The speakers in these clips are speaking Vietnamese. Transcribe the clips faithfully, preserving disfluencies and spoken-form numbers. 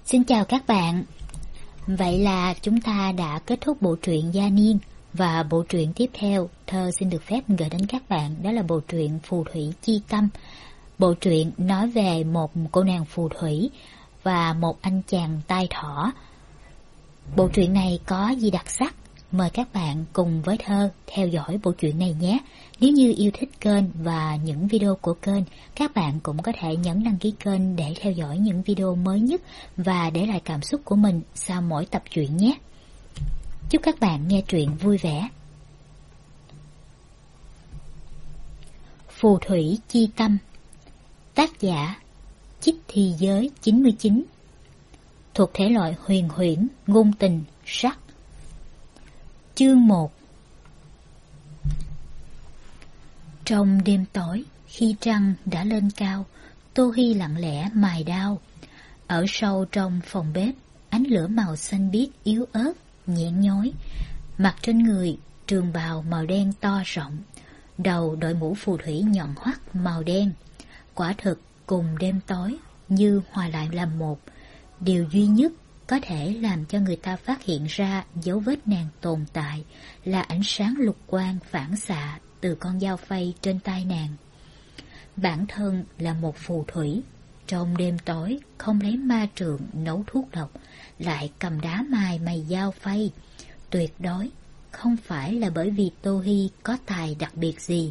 Xin chào các bạn. Vậy là chúng ta đã kết thúc bộ truyện Gia Niên, và bộ truyện tiếp theo Thơ xin được phép gửi đến các bạn đó là bộ truyện Phù Thủy Chi Tâm. Bộ truyện nói về một cô nàng phù thủy và một anh chàng tai thỏ. Bộ truyện này có gì đặc sắc? Mời các bạn cùng với Thơ theo dõi bộ truyện này nhé. Nếu như yêu thích kênh và những video của kênh, các bạn cũng có thể nhấn đăng ký kênh để theo dõi những video mới nhất và để lại cảm xúc của mình sau mỗi tập truyện nhé. Chúc các bạn nghe truyện vui vẻ. Phù Thủy Chi Tâm. Tác giả Chích Thi Giới chín mươi chín. Thuộc thể loại huyền huyễn, ngôn tình, sắc. Chương một. Trong đêm tối, khi trăng đã lên cao, Tô Hi lặng lẽ mài đao. Ở sâu trong phòng bếp, ánh lửa màu xanh biếc yếu ớt, nhẹn nhói. Mặc trên người trường bào màu đen to rộng, đầu đội mũ phù thủy nhọn hoắt màu đen. Quả thực cùng đêm tối như hòa lại làm một. Điều duy nhất có thể làm cho người ta phát hiện ra dấu vết nàng tồn tại là ánh sáng lục quang phản xạ từ con dao phay trên tay nàng. Bản thân là một phù thủy, trong đêm tối không lấy ma trượng nấu thuốc độc, lại cầm đá mài mày dao phay. Tuyệt đối không phải là bởi vì Tô Hi có tài đặc biệt gì.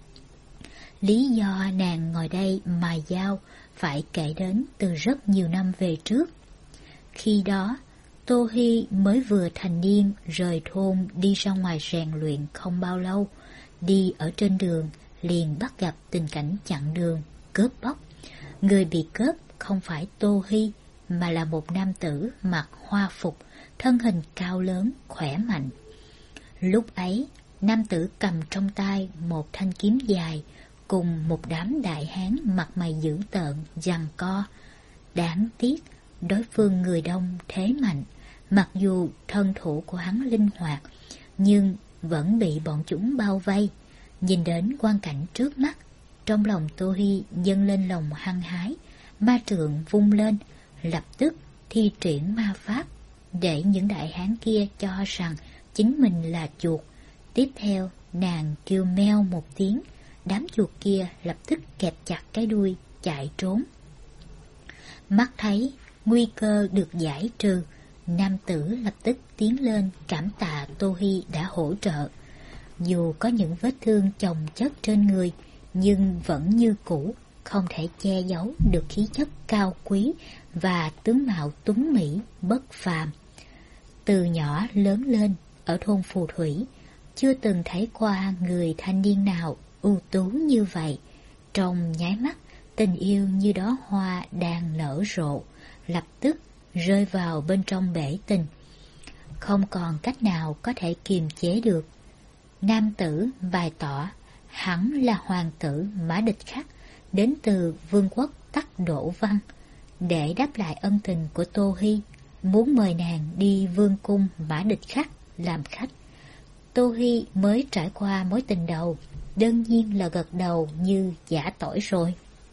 Lý do nàng ngồi đây mài dao phải kể đến từ rất nhiều năm về trước. Khi đó, Tô Hi mới vừa thành niên rời thôn đi ra ngoài rèn luyện không bao lâu. Đi ở trên đường liền bắt gặp tình cảnh chặn đường, cướp bóc. Người bị cướp không phải Tô Hi mà là một nam tử mặc hoa phục, thân hình cao lớn, khỏe mạnh. Lúc ấy, nam tử cầm trong tay một thanh kiếm dài cùng một đám đại hán mặt mày dữ tợn giằng co. Đáng tiếc, đối phương người đông thế mạnh, mặc dù thân thủ của hắn linh hoạt, nhưng vẫn bị bọn chúng bao vây. Nhìn đến quang cảnh trước mắt, trong lòng Tô Hi dâng lên lòng hăng hái, ma trượng vung lên, lập tức thi triển ma pháp để những đại hán kia cho rằng chính mình là chuột. Tiếp theo, nàng kêu meo một tiếng, đám chuột kia lập tức kẹp chặt cái đuôi chạy trốn. Mắt thấy nguy cơ được giải trừ, nam tử lập tức tiến lên cảm tạ Tô Hi đã hỗ trợ. Dù có những vết thương chồng chất trên người, nhưng vẫn như cũ, không thể che giấu được khí chất cao quý và tướng mạo tuấn mỹ bất phàm. Từ nhỏ lớn lên ở thôn phù thủy, chưa từng thấy qua người thanh niên nào ưu tú như vậy. Trong nháy mắt, tình yêu như đóa hoa đang nở rộ, lập tức rơi vào bên trong bể tình. Không còn cách nào có thể kiềm chế được. Nam tử bày tỏ hắn là hoàng tử Mã Địch Khắc, đến từ vương quốc Tắc Đỗ Văn. Để đáp lại ân tình của Tô Hi, muốn mời nàng đi vương cung Mã Địch Khắc làm khách. Tô Hi mới trải qua mối tình đầu, đương nhiên là gật đầu như giã tỏi rồi.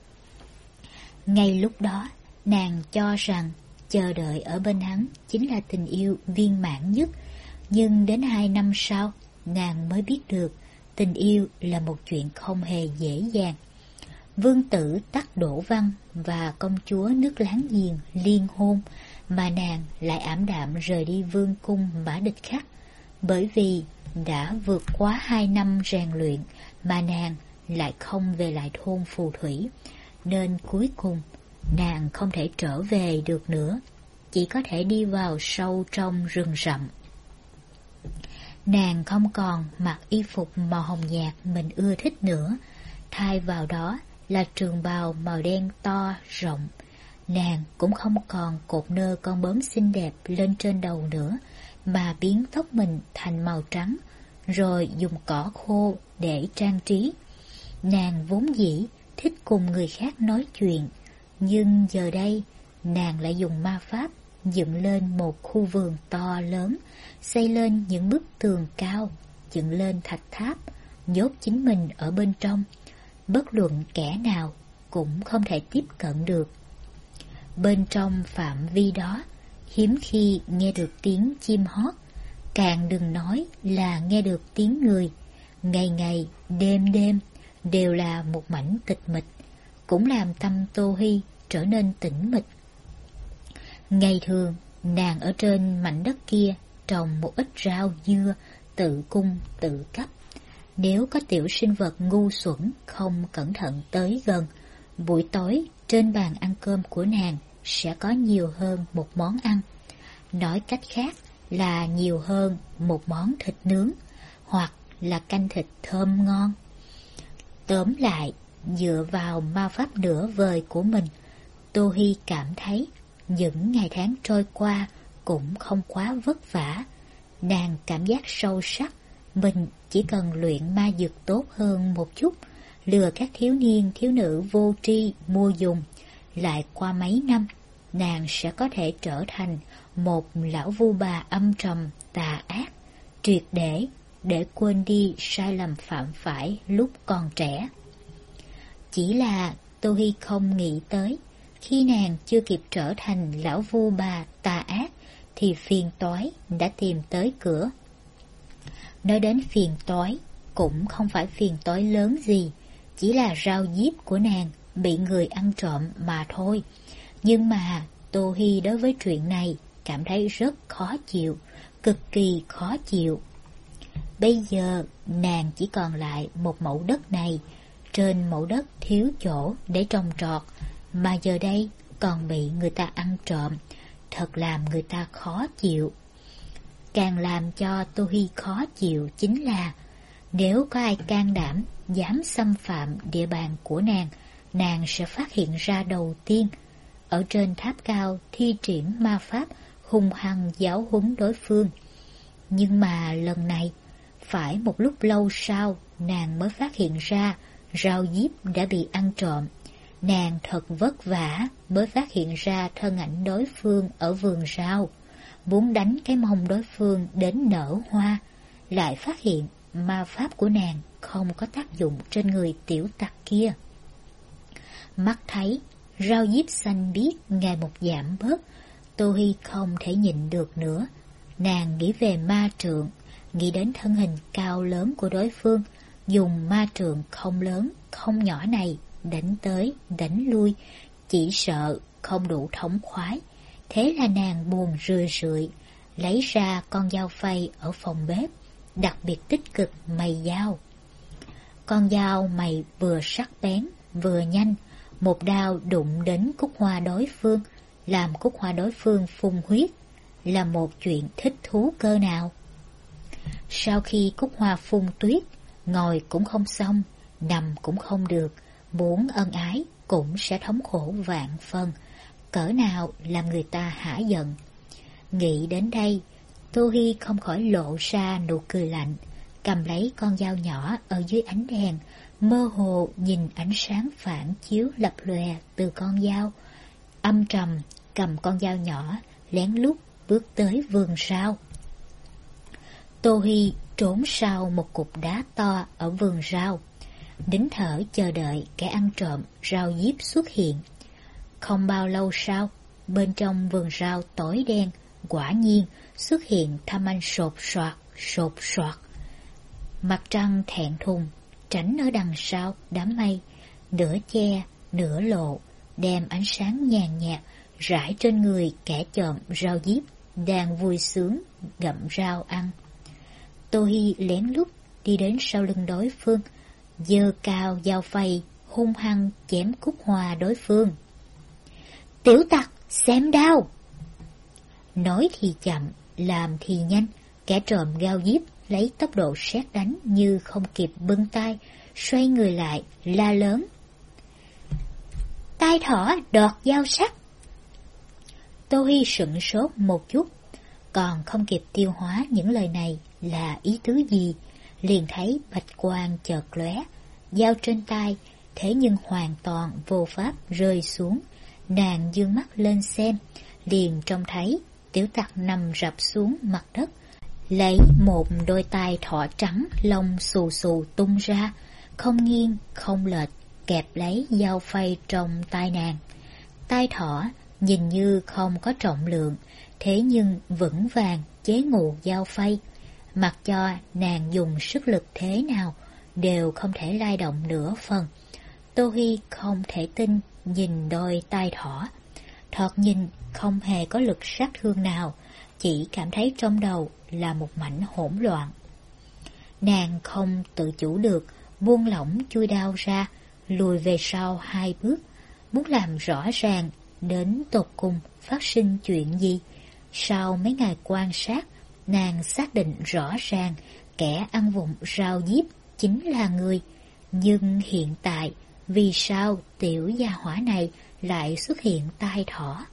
Ngay lúc đó, nàng cho rằng chờ đợi ở bên hắn chính là tình yêu viên mãn nhất. Nhưng đến hai năm sau, nàng mới biết được tình yêu là một chuyện không hề dễ dàng. Vương tử Tắc Đỗ Văn và công chúa nước láng giềng liên hôn, mà nàng lại ảm đạm rời đi vương cung Mã Địch Khắc. Bởi vì đã vượt quá hai năm rèn luyện mà nàng lại không về lại thôn phù thủy, nên cuối cùng nàng không thể trở về được nữa, chỉ có thể đi vào sâu trong rừng rậm. Nàng không còn mặc y phục màu hồng nhạt mình ưa thích nữa, thay vào đó là trường bào màu đen to, rộng. Nàng cũng không còn cột nơ con bướm xinh đẹp lên trên đầu nữa, mà biến tóc mình thành màu trắng, rồi dùng cỏ khô để trang trí. Nàng vốn dĩ thích cùng người khác nói chuyện, nhưng giờ đây nàng lại dùng ma pháp dựng lên một khu vườn to lớn, xây lên những bức tường cao, dựng lên thạch tháp, nhốt chính mình ở bên trong, bất luận kẻ nào cũng không thể tiếp cận được. bên trong phạm vi đó, hiếm khi nghe được tiếng chim hót, càng đừng nói là nghe được tiếng người. Ngày ngày, đêm đêm, đều là một mảnh tịch mịch, cũng làm tâm Tô Hi trở nên tĩnh mịch. Ngày thường, nàng ở trên mảnh đất kia trồng một ít rau dưa, tự cung tự cấp. Nếu có tiểu sinh vật ngu xuẩn không cẩn thận tới gần, buổi tối trên bàn ăn cơm của nàng sẽ có nhiều hơn một món ăn. Nói cách khác là nhiều hơn một món thịt nướng, hoặc là canh thịt thơm ngon. Tóm lại, dựa vào ma pháp nửa vời của mình, Tô Hi cảm thấy những ngày tháng trôi qua cũng không quá vất vả. Nàng cảm giác sâu sắc mình chỉ cần luyện ma dược tốt hơn một chút, lừa các thiếu niên thiếu nữ vô tri mua dùng, lại qua mấy năm, nàng sẽ có thể trở thành một lão vu bà âm trầm tà ác, triệt để để quên đi sai lầm phạm phải lúc còn trẻ. Chỉ là Tô Hi không nghĩ tới, khi nàng chưa kịp trở thành lão vu bà tà ác thì phiền toái đã tìm tới cửa. Nói đến phiền toái, cũng không phải phiền toái lớn gì, chỉ là rau diếp của nàng bị người ăn trộm mà thôi. Nhưng mà Tô Hi đối với chuyện này cảm thấy rất khó chịu, cực kỳ khó chịu. Bây giờ nàng chỉ còn lại một mẫu đất này, trên mẫu đất thiếu chỗ để trồng trọt, mà giờ đây còn bị người ta ăn trộm, thật làm người ta khó chịu. Càng làm cho Tô Hi khó chịu chính là, nếu có ai can đảm dám xâm phạm địa bàn của nàng, nàng sẽ phát hiện ra đầu tiên, ở trên tháp cao thi triển ma pháp hung hăng giáo huấn đối phương. Nhưng mà lần này, phải một lúc lâu sau nàng mới phát hiện ra rau diếp đã bị ăn trộm. Nàng thật vất vả mới phát hiện ra thân ảnh đối phương ở vườn rau, muốn đánh cái mông đối phương đến nở hoa, lại phát hiện ma pháp của nàng không có tác dụng trên người tiểu tặc kia. Mắt thấy rau diếp xanh biếc ngày một giảm bớt, Tô Hi không thể nhịn được nữa. Nàng nghĩ về ma trượng, nghĩ đến thân hình cao lớn của đối phương, dùng ma trượng không lớn không nhỏ này đánh tới đánh lui, chỉ sợ không đủ thống khoái. Thế là nàng buồn rười rượi, lấy ra con dao phay ở phòng bếp, đặc biệt tích cực mày dao. Con dao mày vừa sắc bén vừa nhanh, một đao đụng đến cúc hoa đối phương, làm cúc hoa đối phương phun huyết, là một chuyện thích thú cơ nào. Sau khi cúc hoa phun tuyết, ngồi cũng không xong, nằm cũng không được, muốn ân ái cũng sẽ thống khổ vạn phần, cỡ nào làm người ta hả giận. Nghĩ đến đây, Tô Hi không khỏi lộ ra nụ cười lạnh, cầm lấy con dao nhỏ ở dưới ánh đèn, mơ hồ nhìn ánh sáng phản chiếu lập lòe từ con dao, âm trầm cầm con dao nhỏ lén lút bước tới vườn rau. Tô Hi trốn sau một cục đá to ở vườn rau, nín thở chờ đợi kẻ ăn trộm rau diếp xuất hiện. Không bao lâu sau, bên trong vườn rau tối đen, quả nhiên xuất hiện thăm anh sột soạt, sột soạt. Mặt trăng thẹn thùng, tránh ở đằng sau đám mây, nửa che, nửa lộ, đem ánh sáng nhàn nhạt rải trên người kẻ trộm rau diếp đang vui sướng gặm rau ăn. Tô Hi lén lút đi đến sau lưng đối phương, giơ cao dao phay hung hăng chém cúc hoa đối phương. Tiểu tặc, xem đao! Nói thì chậm, làm thì nhanh, kẻ trộm rau diếp lấy tốc độ sét đánh như không kịp bưng tay, xoay người lại la lớn: Tai thỏ đọt dao sắc! Tô Hi sững sốt một chút, còn không kịp tiêu hóa những lời này là ý tứ gì, liền thấy bạch quang chợt lóe, dao trên tay thế nhưng hoàn toàn vô pháp rơi xuống. Nàng dương mắt lên xem, liền trông thấy tiểu tặc nằm rập xuống mặt đất, lấy một đôi tai thỏ trắng lông xù xù tung ra, không nghiêng không lệch kẹp lấy dao phay trong tay nàng. Tai thỏ nhìn như không có trọng lượng, thế nhưng vững vàng chế ngự dao phay. Mặc cho nàng dùng sức lực thế nào, đều không thể lay động nửa phần. Tô Hi không thể tin nhìn đôi tai thỏ. Thoạt nhìn không hề có lực sát thương nào, chỉ cảm thấy trong đầu là một mảnh hỗn loạn. Nàng không tự chủ được, buông lỏng chui đao ra, lùi về sau hai bước, muốn làm rõ ràng đến tột cùng phát sinh chuyện gì. Sau mấy ngày quan sát, nàng xác định rõ ràng kẻ ăn vụng rau diếp chính là người. Nhưng hiện tại, vì sao tiểu gia hỏa này lại xuất hiện tai thỏ?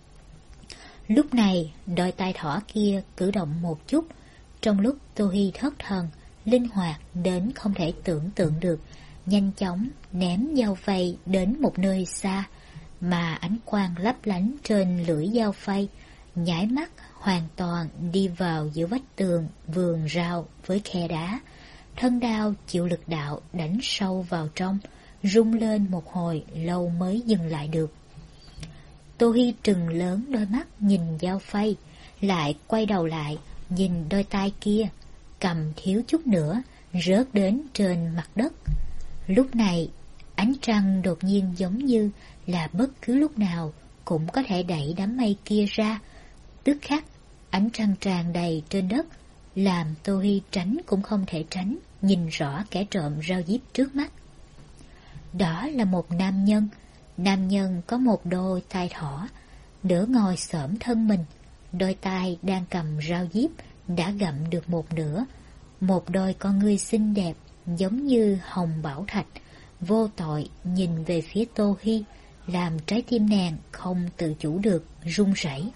Lúc này, đôi tai thỏ kia cử động một chút, trong lúc Tô Hi thất thần, linh hoạt đến không thể tưởng tượng được, nhanh chóng ném dao phay đến một nơi xa, mà ánh quang lấp lánh trên lưỡi dao phay, nháy mắt hoàn toàn đi vào giữa vách tường vườn rau với khe đá. Thân đao chịu lực đạo đánh sâu vào trong, rung lên một hồi lâu mới dừng lại được. Tô Hi trừng lớn đôi mắt nhìn dao phay, lại quay đầu lại nhìn đôi tai kia, cầm thiếu chút nữa rớt đến trên mặt đất. Lúc này, ánh trăng đột nhiên giống như là bất cứ lúc nào cũng có thể đẩy đám mây kia ra. Tức khắc, ánh trăng tràn đầy trên đất, làm Tô Hi tránh cũng không thể tránh, nhìn rõ kẻ trộm rau diếp trước mắt. Đó là một nam nhân. Nam nhân có một đôi tai thỏ, nửa ngồi xổm thân mình, đôi tai đang cầm rau diếp đã gặm được một nửa. Một đôi con ngươi xinh đẹp giống như hồng bảo thạch, vô tội nhìn về phía Tô Hi, làm trái tim nàng không tự chủ được run rẩy.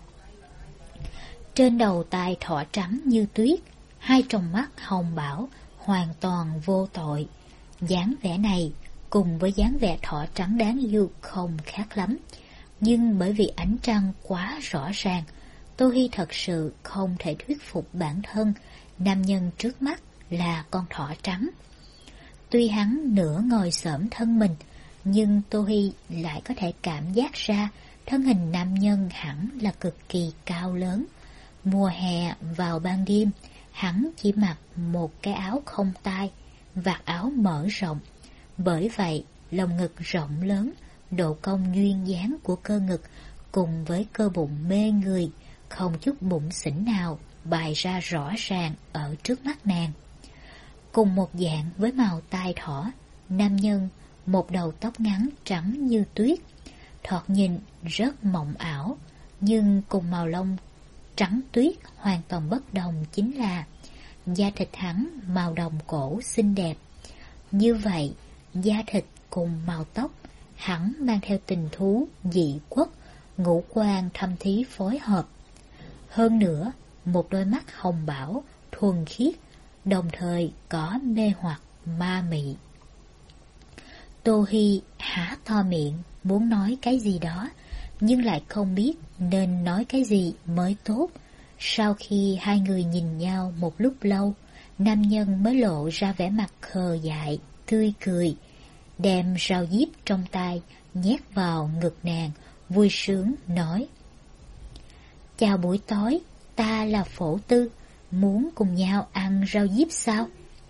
Trên đầu tai thỏ trắng như tuyết, hai tròng mắt hồng bảo hoàn toàn vô tội. Dáng vẻ này cùng với dáng vẻ thỏ trắng đáng yêu không khác lắm, nhưng bởi vì ánh trăng quá rõ ràng, Tô Hi thật sự không thể thuyết phục bản thân nam nhân trước mắt là con thỏ trắng. Tuy hắn nửa ngồi xổm thân mình, nhưng Tô Hi lại có thể cảm giác ra thân hình nam nhân hẳn là cực kỳ cao lớn. Mùa hè vào ban đêm, hắn chỉ mặc một cái áo không tai, vạt áo mở rộng. Bởi vậy, lồng ngực rộng lớn, độ cong duyên dáng của cơ ngực cùng với cơ bụng mê người, không chút bụng xỉn nào bày ra rõ ràng ở trước mắt nàng. Cùng một dạng với màu tai thỏ, nam nhân một đầu tóc ngắn trắng như tuyết, thoạt nhìn rất mộng ảo, nhưng cùng màu lông trắng tuyết hoàn toàn bất đồng chính là da thịt hắn màu đồng cổ xinh đẹp. Như vậy, da thịt cùng màu tóc, hắn mang theo tình thú dị quốc, ngũ quan thâm thí phối hợp. Hơn nữa, một đôi mắt hồng bảo, thuần khiết, đồng thời có mê hoặc ma mị. Tô Hi há to miệng, muốn nói cái gì đó, nhưng lại không biết nên nói cái gì mới tốt. Sau khi hai người nhìn nhau một lúc lâu, nam nhân mới lộ ra vẻ mặt khờ dại, tươi cười, đem rau diếp trong tay nhét vào ngực nàng, vui sướng nói: "Chào buổi tối, ta là Phổ Tư, muốn cùng nhau ăn rau diếp sao?"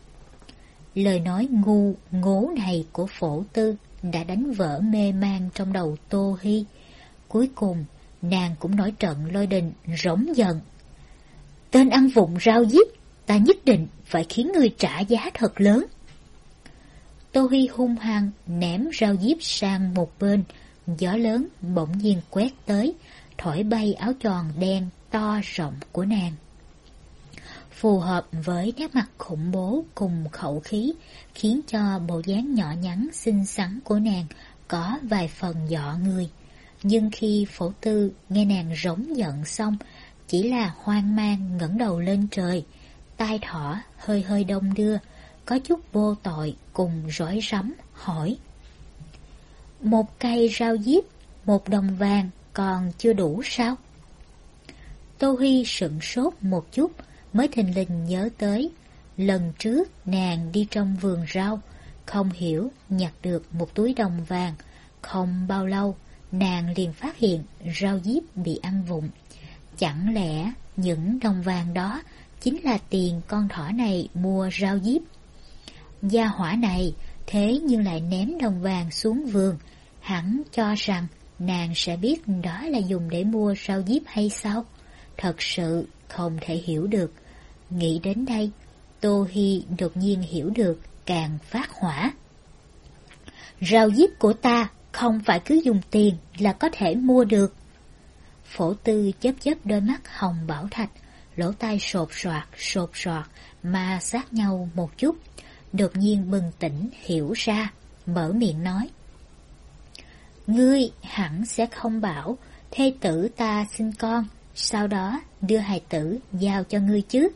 Lời nói ngu ngố này của Phổ Tư đã đánh vỡ mê man trong đầu Tô Hi. Cuối cùng, nàng cũng nổi trận lôi đình, rống giận: "Tên ăn vụng rau diếp, ta nhất định phải khiến ngươi trả giá thật lớn." Tô Hi hung hăng ném rau diếp sang một bên, gió lớn bỗng nhiên quét tới, thổi bay áo choàng đen to rộng của nàng. Phù hợp với nét mặt khủng bố cùng khẩu khí, khiến cho bộ dáng nhỏ nhắn xinh xắn của nàng có vài phần dọa người. Nhưng khi Phổ Tư nghe nàng rống giận xong, chỉ là hoang mang ngẩng đầu lên trời, tai thỏ hơi hơi đông đưa, có chút vô tội cùng rối rắm hỏi: "Một cây rau diếp, một đồng vàng còn chưa đủ sao?" Tô Hi sững sốt một chút, mới thình lình nhớ tới lần trước nàng đi trong vườn rau, không hiểu nhặt được một túi đồng vàng. Không bao lâu, nàng liền phát hiện rau diếp bị ăn vụng. Chẳng lẽ những đồng vàng đó chính là tiền con thỏ này mua rau diếp? Gia hỏa này thế nhưng lại ném đồng vàng xuống vườn, hẳn cho rằng nàng sẽ biết đó là dùng để mua rau diếp hay sao? Thật sự không thể hiểu được. Nghĩ đến đây, Tô Hi đột nhiên hiểu được, càng phát hỏa. Rau diếp của ta không phải cứ dùng tiền là có thể mua được. Phổ Tư chớp chớp đôi mắt hồng bảo thạch, lỗ tai sột soạt sột soạt mà sát nhau một chút, đột nhiên bừng tỉnh hiểu ra, mở miệng nói: Ngươi hẳn sẽ không bảo thê tử ta sinh con, sau đó đưa hài tử giao cho ngươi chứ?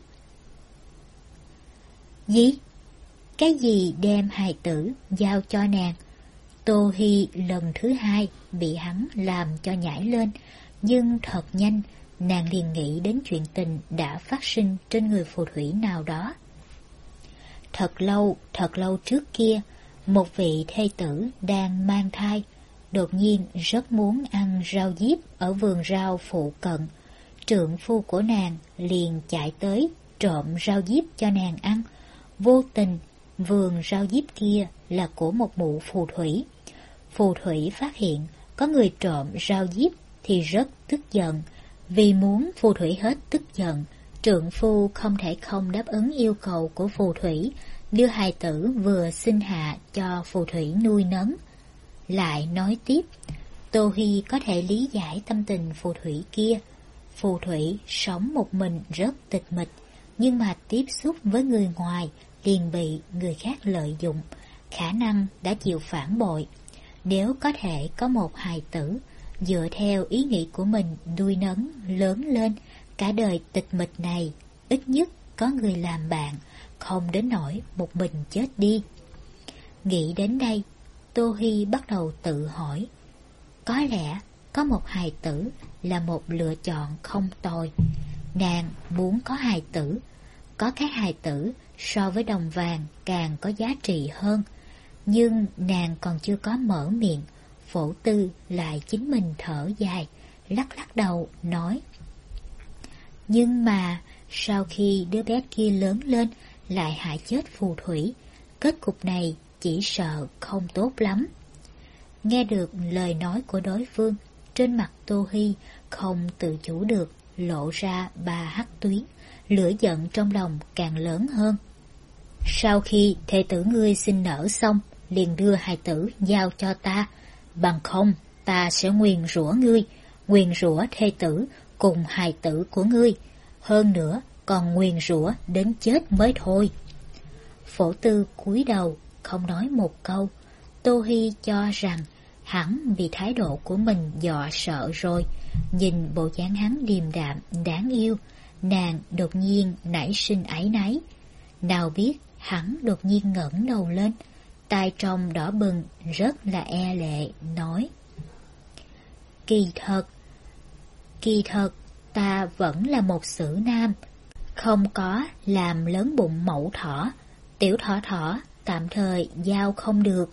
Gì? Cái gì đem hài tử giao cho nàng? Tô Hi lần thứ hai bị hắn làm cho nhảy lên, nhưng thật nhanh nàng liền nghĩ đến chuyện tình đã phát sinh trên người phù thủy nào đó. Thật lâu, thật lâu trước kia, một vị thê tử đang mang thai, đột nhiên rất muốn ăn rau diếp ở vườn rau phụ cận. Trượng phu của nàng liền chạy tới trộm rau diếp cho nàng ăn. Vô tình, vườn rau diếp kia là của một mụ phù thủy. Phù thủy phát hiện có người trộm rau diếp thì rất tức giận. Vì muốn phù thủy hết tức giận, trượng phu không thể không đáp ứng yêu cầu của phù thủy, đưa hài tử vừa sinh hạ cho phù thủy nuôi nấng. Lại nói tiếp, Tô Hi có thể lý giải tâm tình phù thủy kia. Phù thủy sống một mình rất tịch mịch, nhưng mà tiếp xúc với người ngoài liền bị người khác lợi dụng, khả năng đã chịu phản bội. Nếu có thể có một hài tử, dựa theo ý nghĩ của mình nuôi nấng lớn lên, cả đời tịch mịch này ít nhất có người làm bạn, không đến nỗi một mình chết đi. Nghĩ đến đây, Tô Hi bắt đầu tự hỏi, có lẽ có một hài tử là một lựa chọn không tồi. Nàng muốn có hài tử, có cái hài tử so với đồng vàng càng có giá trị hơn. Nhưng nàng còn chưa có mở miệng, Phổ Tư lại chính mình thở dài, lắc lắc đầu nói: Nhưng mà sau khi đứa bé kia lớn lên lại hại chết phù thủy, kết cục này chỉ sợ không tốt lắm. Nghe được lời nói của đối phương, trên mặt Tô Hi không tự chủ được lộ ra ba hắc tuyến, lửa giận trong lòng càng lớn hơn. Sau khi thê tử ngươi sinh nở xong, liền đưa hài tử giao cho ta, bằng không ta sẽ nguyền rủa ngươi, nguyền rủa thê tử cùng hài tử của ngươi, hơn nữa còn nguyền rủa đến chết mới thôi. Phổ Tư cúi đầu không nói một câu. Tô Hi cho rằng hắn bị thái độ của mình dọa sợ rồi. Nhìn bộ dáng hắn điềm đạm đáng yêu, nàng đột nhiên nảy sinh áy náy. Nào biết hắn đột nhiên ngẩng đầu lên, tai trong đỏ bừng rất là e lệ, nói: Kỳ thật, kỳ thật ta vẫn là một sử nam, không có làm lớn bụng mẫu thỏ, tiểu thỏ thỏ tạm thời giao không được.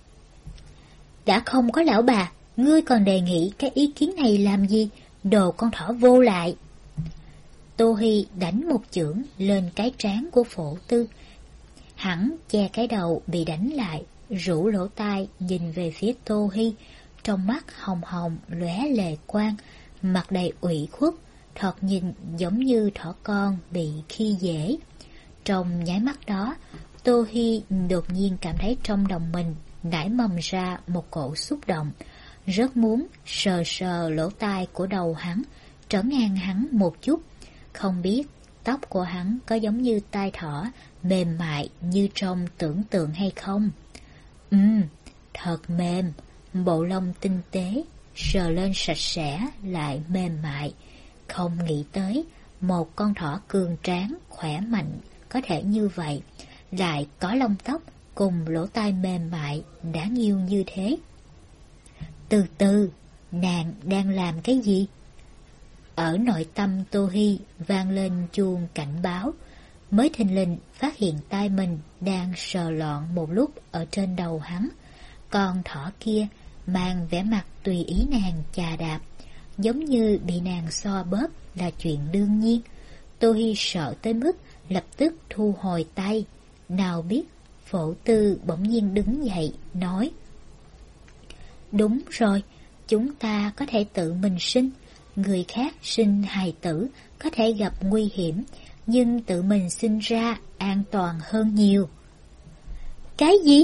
Đã không có lão bà, ngươi còn đề nghị cái ý kiến này làm gì, đồ con thỏ vô lại. Tô Hi đánh một chưởng lên cái trán của Phổ Tư. Hắn che cái đầu bị đánh lại, rũ lỗ tai nhìn về phía Tô Hi, trong mắt hồng hồng lóe lệ quang, mặt đầy ủy khuất, thoạt nhìn giống như thỏ con bị khi dễ. Trong nháy mắt đó, Tô Hi đột nhiên cảm thấy trong lòng mình nảy mầm ra một cổ xúc động, rất muốn sờ sờ lỗ tai của đầu hắn, trấn an hắn một chút. Không biết tóc của hắn có giống như tai thỏ mềm mại như trong tưởng tượng hay không? Ừm, thật mềm, bộ lông tinh tế, sờ lên sạch sẽ lại mềm mại. Không nghĩ tới một con thỏ cường tráng, khỏe mạnh có thể như vậy, lại có lông tóc cùng lỗ tai mềm mại đáng yêu như thế. Từ từ, nàng đang làm cái gì? Ở nội tâm Tô Hi vang lên chuông cảnh báo, mới thình lình phát hiện tai mình đang sờ loạn một lúc ở trên đầu hắn. Con thỏ kia mang vẻ mặt tùy ý nàng chà đạp, giống như bị nàng xoa bóp là chuyện đương nhiên. Tô Hi sợ tới mức lập tức thu hồi tay. Nào biết Phổ Tư bỗng nhiên đứng dậy nói: đúng rồi, chúng ta có thể tự mình sinh. Người khác sinh hài tử có thể gặp nguy hiểm, nhưng tự mình sinh ra an toàn hơn nhiều. Cái gì?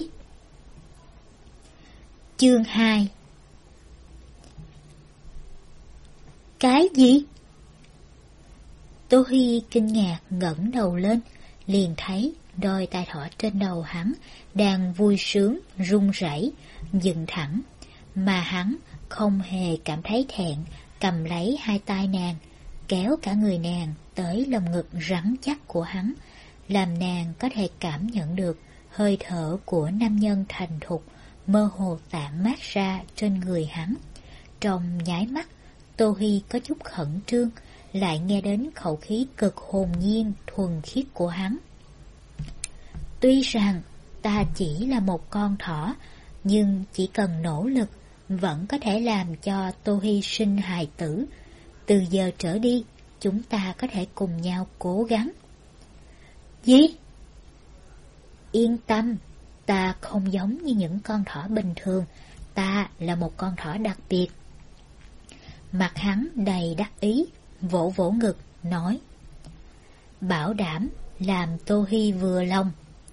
Chương hai. Cái gì? Tô Hi kinh ngạc ngẩng đầu lên, liền thấy đôi tai thỏ trên đầu hắn đang vui sướng run rẩy dựng thẳng, mà hắn không hề cảm thấy thẹn, cầm lấy hai tay nàng, kéo cả người nàng tới lồng ngực rắn chắc của hắn, làm nàng có thể cảm nhận được hơi thở của nam nhân thành thục mơ hồ tản mát ra trên người hắn. Trong nháy mắt, Tô Hi có chút khẩn trương, lại nghe đến khẩu khí cực hồn nhiên thuần khiết của hắn. Tuy rằng ta chỉ là một con thỏ, nhưng chỉ cần nỗ lực vẫn có thể làm cho Tô Hi sinh hài tử. Từ giờ trở đi, chúng ta có thể cùng nhau cố gắng. Gì? Yên tâm, ta không giống như những con thỏ bình thường, ta là một con thỏ đặc biệt. Mặt hắn đầy đắc ý, vỗ vỗ ngực, nói: bảo đảm làm Tô Hi vừa lòng.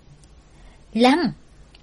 Lăng!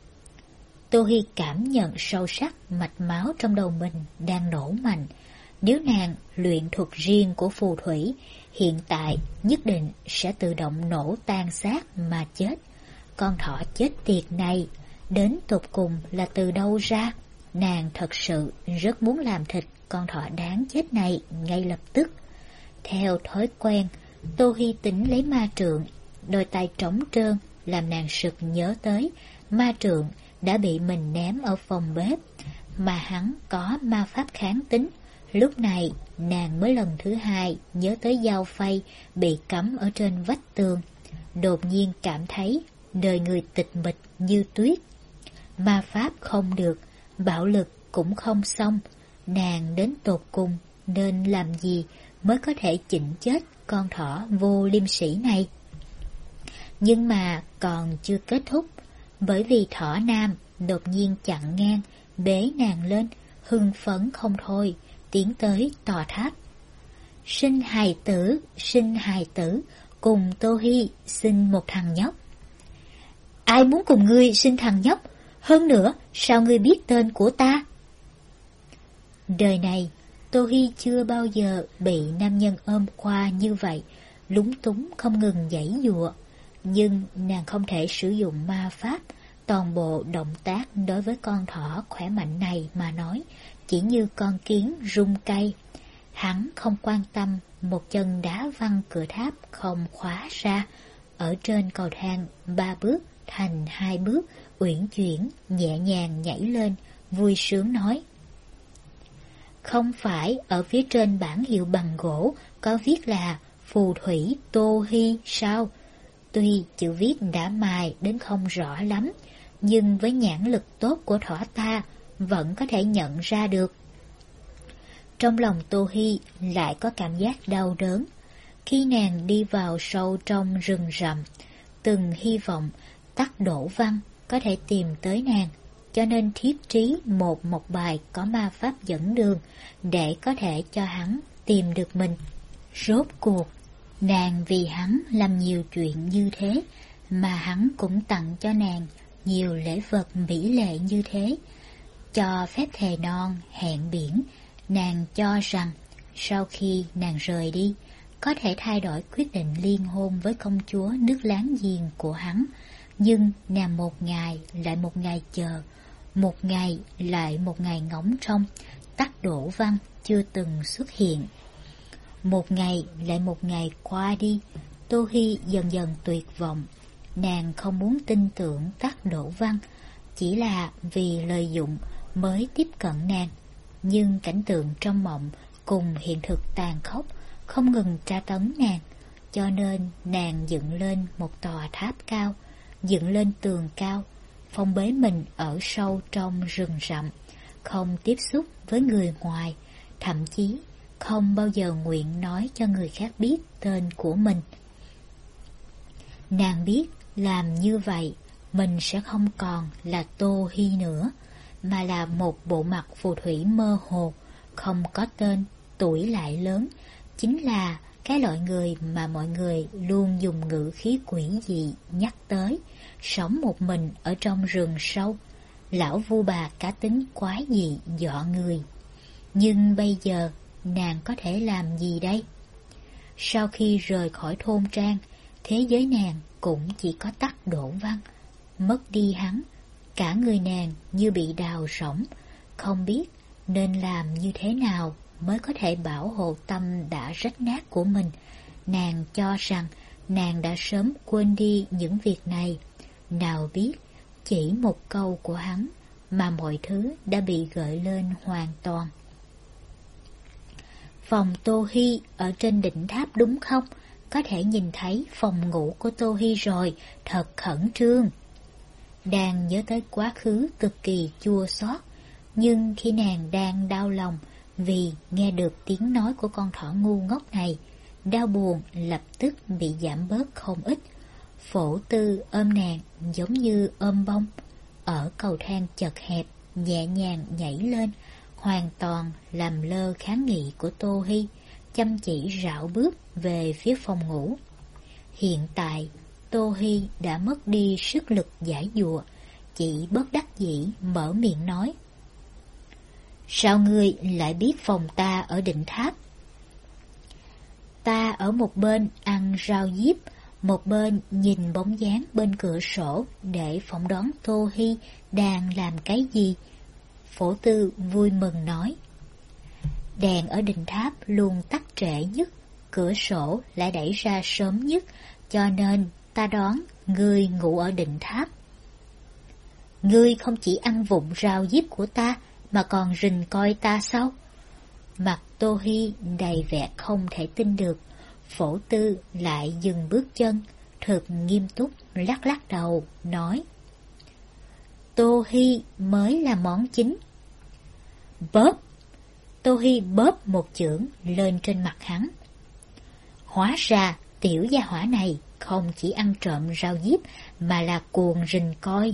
Tô Hi cảm nhận sâu sắc mạch máu trong đầu mình đang nổ mạnh. Nếu nàng luyện thuật riêng của phù thủy, hiện tại nhất định sẽ tự động nổ tan xác mà chết. Con thỏ chết tiệt này, đến tột cùng là từ đâu ra? Nàng thật sự rất muốn làm thịt con thỏ đáng chết này ngay lập tức. Theo thói quen, Tô Hi tính lấy ma trượng, đôi tay trống trơn làm nàng sực nhớ tới ma trượng đã bị mình ném ở phòng bếp, mà hắn có ma pháp kháng tính. Lúc này nàng mới lần thứ hai nhớ tới dao phay bị cắm ở trên vách tường, đột nhiên cảm thấy đời người tịch mịch như tuyết. Ma pháp không được, bạo lực cũng không xong, nàng đến tột cùng nên làm gì mới có thể chỉnh chết con thỏ vô liêm sỉ này? Nhưng mà còn chưa kết thúc, bởi vì thỏ nam đột nhiên chặn ngang, bế nàng lên, hưng phấn không thôi, tiến tới tòa tháp. Sinh hài tử, sinh hài tử, cùng Tô Hi sinh một thằng nhóc. Ai muốn cùng ngươi sinh thằng nhóc? Hơn nữa, sao ngươi biết tên của ta? Đời này, Tô Hi chưa bao giờ bị nam nhân ôm qua như vậy, lúng túng không ngừng giãy giụa. Nhưng nàng không thể sử dụng ma pháp, toàn bộ động tác đối với con thỏ khỏe mạnh này mà nói chỉ như con kiến rung cây. Hắn không quan tâm, một chân đá văng cửa tháp không khóa ra, ở trên cầu thang ba bước thành hai bước, uyển chuyển nhẹ nhàng nhảy lên, vui sướng nói: không phải ở phía trên bảng hiệu bằng gỗ có viết là phù thủy Tô Hi sao? Tuy chữ viết đã mài đến không rõ lắm, nhưng với nhãn lực tốt của thỏ ta vẫn có thể nhận ra được. Trong lòng Tô Hi lại có cảm giác đau đớn. Khi nàng đi vào sâu trong rừng rậm, từng hy vọng Tắc Đỗ Văn có thể tìm tới nàng, cho nên thiết trí một một bài có ma pháp dẫn đường để có thể cho hắn tìm được mình. Rốt cuộc, nàng vì hắn làm nhiều chuyện như thế, mà hắn cũng tặng cho nàng nhiều lễ vật mỹ lệ như thế. Cho phép thề non hẹn biển, nàng cho rằng sau khi nàng rời đi, có thể thay đổi quyết định liên hôn với công chúa nước láng giềng của hắn. Nhưng nàng một ngày lại một ngày chờ, một ngày lại một ngày ngóng trông, Tắc Đỗ Văn chưa từng xuất hiện. Một ngày lại một ngày qua đi, Tô Hi dần dần tuyệt vọng. Nàng không muốn tin tưởng Tắc Đỗ Văn, chỉ là vì lợi dụng mới tiếp cận nàng. Nhưng cảnh tượng trong mộng cùng hiện thực tàn khốc không ngừng tra tấn nàng, cho nên nàng dựng lên một tòa tháp cao, dựng lên tường cao, phong bế mình ở sâu trong rừng rậm, không tiếp xúc với người ngoài, thậm chí không bao giờ nguyện nói cho người khác biết tên của mình. Nàng biết làm như vậy mình sẽ không còn là Tô Hi nữa, mà là một bộ mặt phù thủy mơ hồ, không có tên, tuổi lại lớn, chính là cái loại người mà mọi người luôn dùng ngữ khí quỷ dị nhắc tới, sống một mình ở trong rừng sâu, lão vu bà cá tính quái dị dọa người. Nhưng bây giờ nàng có thể làm gì đây? Sau khi rời khỏi thôn trang, thế giới nàng cũng chỉ có Tắc Đỗ Văn. Mất đi hắn, cả người nàng như bị đào rỗng, không biết nên làm như thế nào mới có thể bảo hộ tâm đã rách nát của mình. Nàng cho rằng nàng đã sớm quên đi những việc này. Nào biết chỉ một câu của hắn mà mọi thứ đã bị gợi lên hoàn toàn. Phòng Tô Hi ở trên đỉnh tháp đúng không? Có thể nhìn thấy phòng ngủ của Tô Hi rồi, thật khẩn trương. Đang nhớ tới quá khứ cực kỳ chua xót, nhưng khi nàng đang đau lòng vì nghe được tiếng nói của con thỏ ngu ngốc này, đau buồn lập tức bị giảm bớt không ít. Phổ Tư ôm nàng giống như ôm bông, ở cầu thang chật hẹp, nhẹ nhàng nhảy lên, hoàn toàn làm lơ kháng nghị của Tô Hi, chăm chỉ rảo bước về phía phòng ngủ. Hiện tại, Tô Hi đã mất đi sức lực giải dụa, chỉ bất đắc dĩ mở miệng nói: Sao ngươi lại biết phòng ta ở đỉnh tháp? Ta ở một bên ăn rau diếp, một bên nhìn bóng dáng bên cửa sổ để phỏng đoán Tô Hi đang làm cái gì. Phổ Tư vui mừng nói: Đèn ở đỉnh tháp luôn tắt trễ nhất, cửa sổ lại đẩy ra sớm nhất, cho nên ta đoán ngươi ngủ ở đỉnh tháp. Ngươi không chỉ ăn vụng rau diếp của ta, mà còn rình coi ta sao? Mặt Tô Hi đầy vẻ không thể tin được. Phổ Tư lại dừng bước chân, thật nghiêm túc lắc lắc đầu, nói: Tô Hi mới là món chính. Bóp! Tô Hi bóp một chưởng lên trên mặt hắn. Hóa ra tiểu gia hỏa này không chỉ ăn trộm rau diếp mà là cuồng rình coi.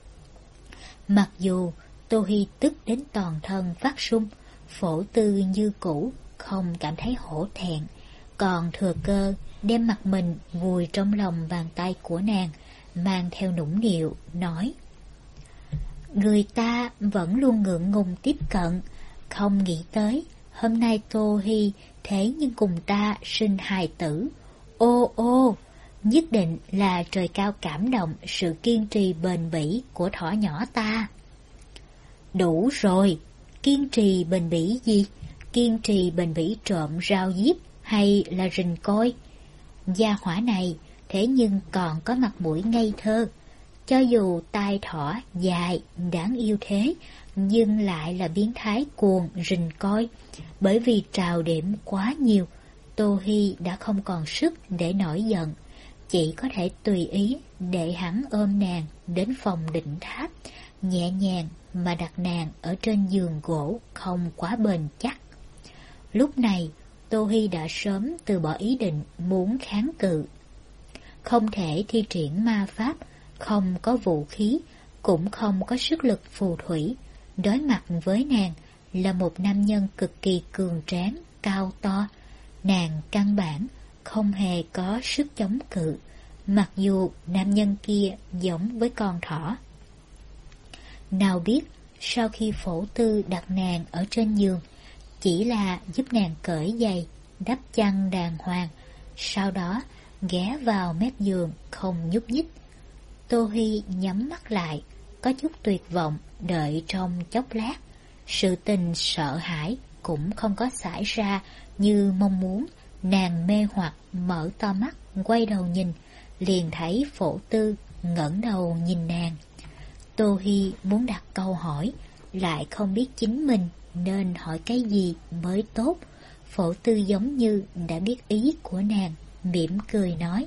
Mặc dù Tô Hi tức đến toàn thân phát run, Phổ Tư như cũ không cảm thấy hổ thẹn, còn thừa cơ đem mặt mình vùi trong lòng bàn tay của nàng, mang theo nũng nịu nói: Người ta vẫn luôn ngượng ngùng tiếp cận, không nghĩ tới hôm nay Tô Hi thế nhưng cùng ta sinh hài tử. Ô ô, nhất định là trời cao cảm động sự kiên trì bền bỉ của thỏ nhỏ ta. Đủ rồi, kiên trì bền bỉ gì? Kiên trì bền bỉ trộm rau diếp hay là rình coi? Gia hỏa này thế nhưng còn có mặt mũi ngây thơ. Cho dù tai thỏ dài đáng yêu thế, nhưng lại là biến thái cuồng rình coi. Bởi vì trào điểm quá nhiều, Tô Hi đã không còn sức để nổi giận, chỉ có thể tùy ý để hắn ôm nàng đến phòng đỉnh tháp, nhẹ nhàng mà đặt nàng ở trên giường gỗ không quá bền chắc. Lúc này, Tô Hi đã sớm từ bỏ ý định muốn kháng cự. Không thể thi triển ma pháp, không có vũ khí, cũng không có sức lực phù thủy. Đối mặt với nàng là một nam nhân cực kỳ cường tráng, cao to. Nàng căn bản không hề có sức chống cự, mặc dù nam nhân kia giống với con thỏ. Nào biết, sau khi Phổ Tư đặt nàng ở trên giường, chỉ là giúp nàng cởi giày, đắp chăn đàng hoàng, sau đó ghé vào mép giường không nhúc nhích. Tô Hi nhắm mắt lại, có chút tuyệt vọng đợi trong chốc lát. Sự tình sợ hãi cũng không có xảy ra như mong muốn. Nàng mê hoặc mở to mắt, quay đầu nhìn, liền thấy Phổ Tư ngẩng đầu nhìn nàng. Tô Hi muốn đặt câu hỏi, lại không biết chính mình nên hỏi cái gì mới tốt. Phổ Tư giống như đã biết ý của nàng, mỉm cười nói: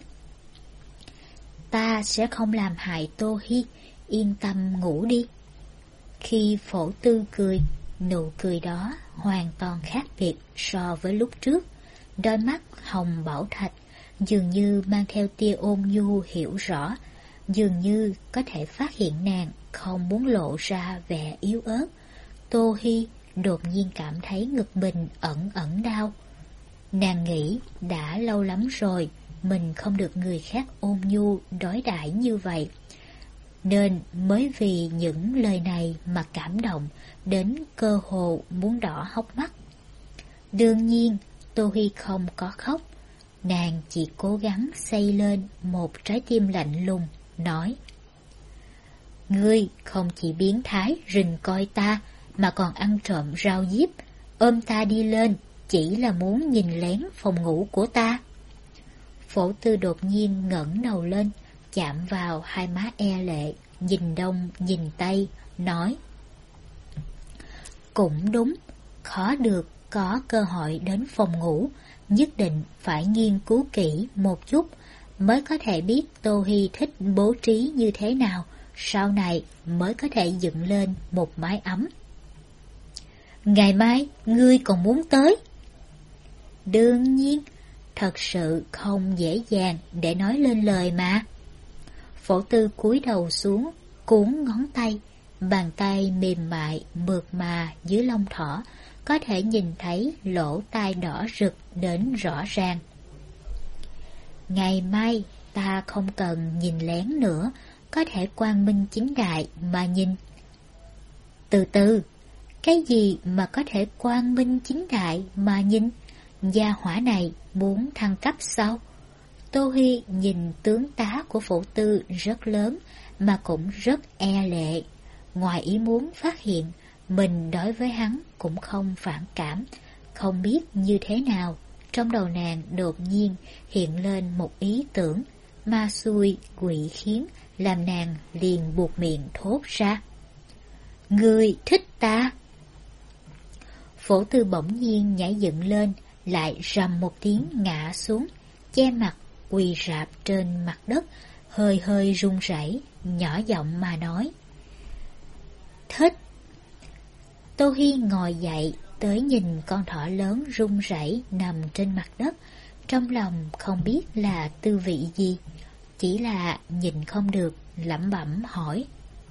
Ta sẽ không làm hại Tô Hi, yên tâm ngủ đi. Khi Phổ Tư cười, nụ cười đó hoàn toàn khác biệt so với lúc trước. Đôi mắt hồng bảo thạch dường như mang theo tia ôn nhu hiểu rõ, dường như có thể phát hiện nàng không muốn lộ ra vẻ yếu ớt. Tô Hi đột nhiên cảm thấy ngực mình ẩn ẩn đau. Nàng nghĩ đã lâu lắm rồi mình không được người khác ôn nhu đối đãi như vậy, nên mới vì những lời này mà cảm động đến cơ hồ muốn đỏ hốc mắt. Đương nhiên Tô Hi không có khóc, nàng chỉ cố gắng xây lên một trái tim lạnh lùng, nói: Ngươi không chỉ biến thái rình coi ta, mà còn ăn trộm rau diếp, ôm ta đi lên chỉ là muốn nhìn lén phòng ngủ của ta. Phổ Tư đột nhiên ngẩng đầu lên, chạm vào hai má e lệ, nhìn đông nhìn tây, nói: Cũng đúng, khó được có cơ hội đến phòng ngủ, nhất định phải nghiên cứu kỹ một chút mới có thể biết Tô Hi thích bố trí như thế nào, sau này mới có thể dựng lên một mái ấm. Ngày mai ngươi còn muốn tới? Đương nhiên, thật sự không dễ dàng để nói lên lời mà. Phổ Tư cúi đầu xuống, cuốn ngón tay, bàn tay mềm mại mượt mà dưới lông thỏ, có thể nhìn thấy lỗ tai đỏ rực đến rõ ràng. Ngày mai ta không cần nhìn lén nữa, có thể quang minh chính đại mà nhìn. Từ từ, cái gì mà có thể quang minh chính đại mà nhìn? Gia hỏa này muốn thăng cấp sao? Tô Hi nhìn tướng tá của Phổ Tư rất lớn mà cũng rất e lệ. Ngoài ý muốn phát hiện mình đối với hắn cũng không phản cảm, không biết như thế nào, trong đầu nàng đột nhiên hiện lên một ý tưởng, ma xui quỷ khiến, làm nàng liền buộc miệng thốt ra: Ngươi thích ta? Phổ Tư bỗng nhiên nhảy dựng lên, lại rầm một tiếng ngã xuống, che mặt quỳ rạp trên mặt đất, hơi hơi run rẩy, nhỏ giọng mà nói: Thích. Tô Hi ngồi dậy, tới nhìn con thỏ lớn run rẩy nằm trên mặt đất, trong lòng không biết là tư vị gì, chỉ là nhìn không được, lẩm bẩm hỏi: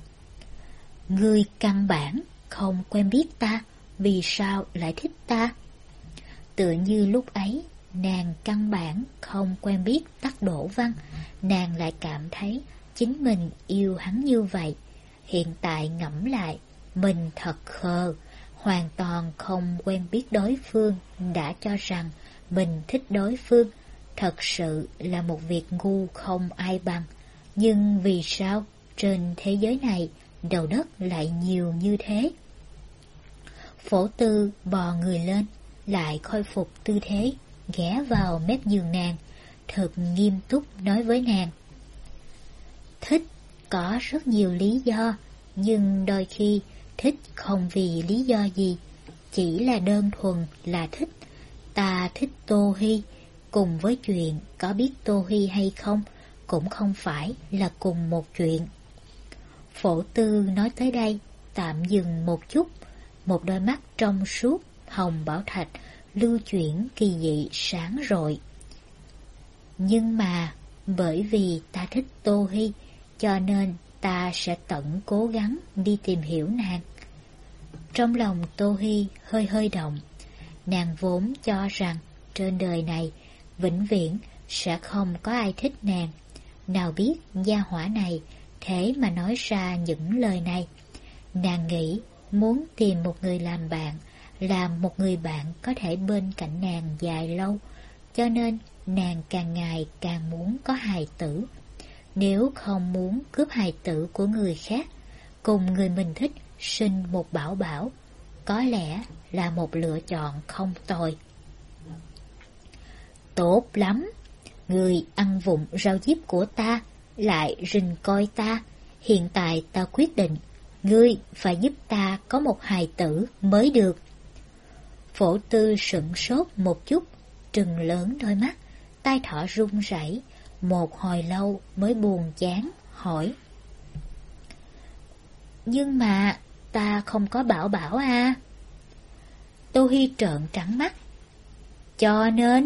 Ngươi căn bản không quen biết ta, vì sao lại thích ta? Tựa như lúc ấy, nàng căn bản không quen biết Tắc Đỗ Văn, nàng lại cảm thấy chính mình yêu hắn như vậy. Hiện tại ngẫm lại, mình thật khờ, hoàn toàn không quen biết đối phương đã cho rằng mình thích đối phương, thật sự là một việc ngu không ai bằng. Nhưng vì sao trên thế giới này đầu đất lại nhiều như thế? Phổ Tư bò người lên, lại khôi phục tư thế, ghé vào mép giường nàng, thật nghiêm túc nói với nàng: Thích có rất nhiều lý do, nhưng đôi khi thích không vì lý do gì, chỉ là đơn thuần là thích. Ta thích Tô Hi, cùng với chuyện có biết Tô Hi hay không cũng không phải là cùng một chuyện. Phổ Tư nói tới đây, tạm dừng một chút, một đôi mắt trong suốt hồng bảo thạch lưu chuyển kỳ dị sáng rọi. Nhưng mà bởi vì ta thích Tô Hi, cho nên ta sẽ tận cố gắng đi tìm hiểu nàng. Trong lòng Tô Hi hơi hơi động, nàng vốn cho rằng trên đời này vĩnh viễn sẽ không có ai thích nàng, nào biết gia hỏa này thế mà nói ra những lời này. Nàng nghĩ muốn tìm một người làm bạn, làm một người bạn có thể bên cạnh nàng dài lâu, cho nên nàng càng ngày càng muốn có hài tử. Nếu không muốn cướp hài tử của người khác, cùng người mình thích sinh một bảo bảo, có lẽ là một lựa chọn không tồi. Tốt lắm, người ăn vụng rau diếp của ta, lại rình coi ta. Hiện tại ta quyết định, ngươi phải giúp ta có một hài tử mới được. Phổ Tư sửng sốt một chút, trừng lớn đôi mắt, tai thỏ run rẩy, một hồi lâu mới buồn chán hỏi: Nhưng mà ta không có bảo bảo à? Tô Hi trợn trắng mắt. Cho nên...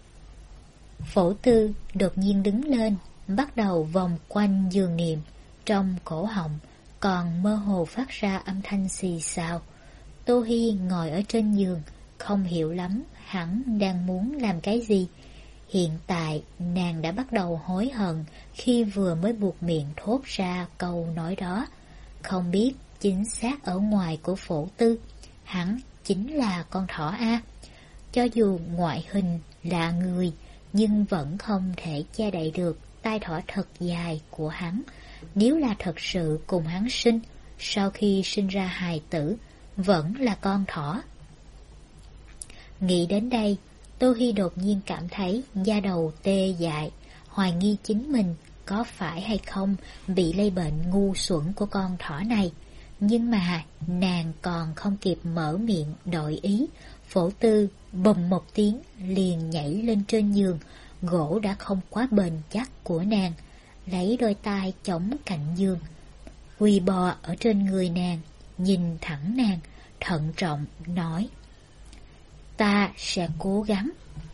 Phổ Tư đột nhiên đứng lên, bắt đầu vòng quanh giường niệm, trong cổ họng còn mơ hồ phát ra âm thanh xì xào. Tô Hi ngồi ở trên giường, không hiểu lắm hắn đang muốn làm cái gì. Hiện tại nàng đã bắt đầu hối hận khi vừa mới buộc miệng thốt ra câu nói đó. Không biết chính xác ở ngoài của Phổ Tư, hắn chính là con thỏ A. Cho dù ngoại hình là người, nhưng vẫn không thể che đậy được tai thỏ thật dài của hắn. Nếu là thật sự cùng hắn sinh, sau khi sinh ra hài tử, vẫn là con thỏ. Nghĩ đến đây, Tô Hi đột nhiên cảm thấy da đầu tê dại, hoài nghi chính mình có phải hay không bị lây bệnh ngu xuẩn của con thỏ này. Nhưng mà nàng còn không kịp mở miệng đổi ý, Phổ Tư bùm một tiếng liền nhảy lên trên giường, gỗ đã không quá bền chắc của nàng, lấy đôi tay chống cạnh giường, quỳ bò ở trên người nàng, nhìn thẳng nàng, thận trọng nói: Ta sẽ cố gắng.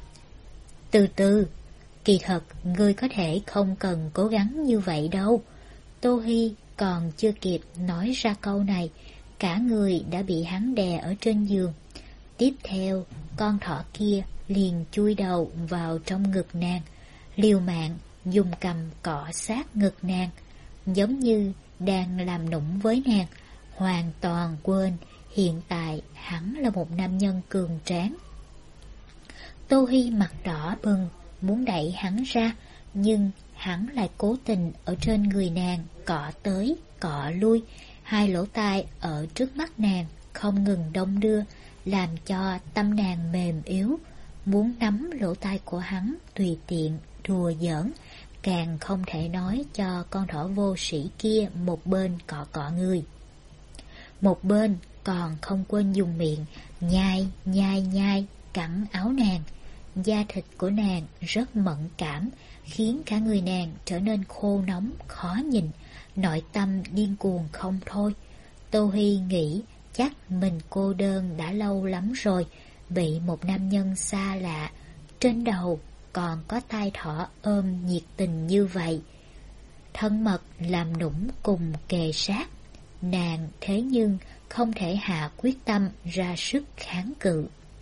Từ từ, kỳ thật ngươi có thể không cần cố gắng như vậy đâu. Tô Hi còn chưa kịp nói ra câu này, cả người đã bị hắn đè ở trên giường. Tiếp theo, con thỏ kia liền chui đầu vào trong ngực nàng, liều mạng dùng cằm cọ sát ngực nàng, giống như đang làm nũng với nàng, hoàn toàn quên hiện tại hắn là một nam nhân cường tráng. Tô Hi mặt đỏ bừng, muốn đẩy hắn ra, nhưng hắn lại cố tình ở trên người nàng cọ tới cọ lui, hai lỗ tai ở trước mắt nàng không ngừng đong đưa, làm cho tâm nàng mềm yếu, muốn nắm lỗ tai của hắn tùy tiện đùa giỡn, càng không thể nói cho con thỏ vô sĩ kia một bên cọ cọ người, một bên còn không quên dùng miệng nhai nhai nhai cắn áo nàng. Da thịt của nàng rất mẫn cảm, khiến cả người nàng trở nên khô nóng khó nhìn, nội tâm điên cuồng không thôi. Tô Hi nghĩ chắc mình cô đơn đã lâu lắm rồi, bị một nam nhân xa lạ, trên đầu còn có tai thỏ ôm nhiệt tình như vậy, thân mật làm nũng cùng kề sát. Nàng thế nhưng không thể hạ quyết tâm ra sức kháng cự.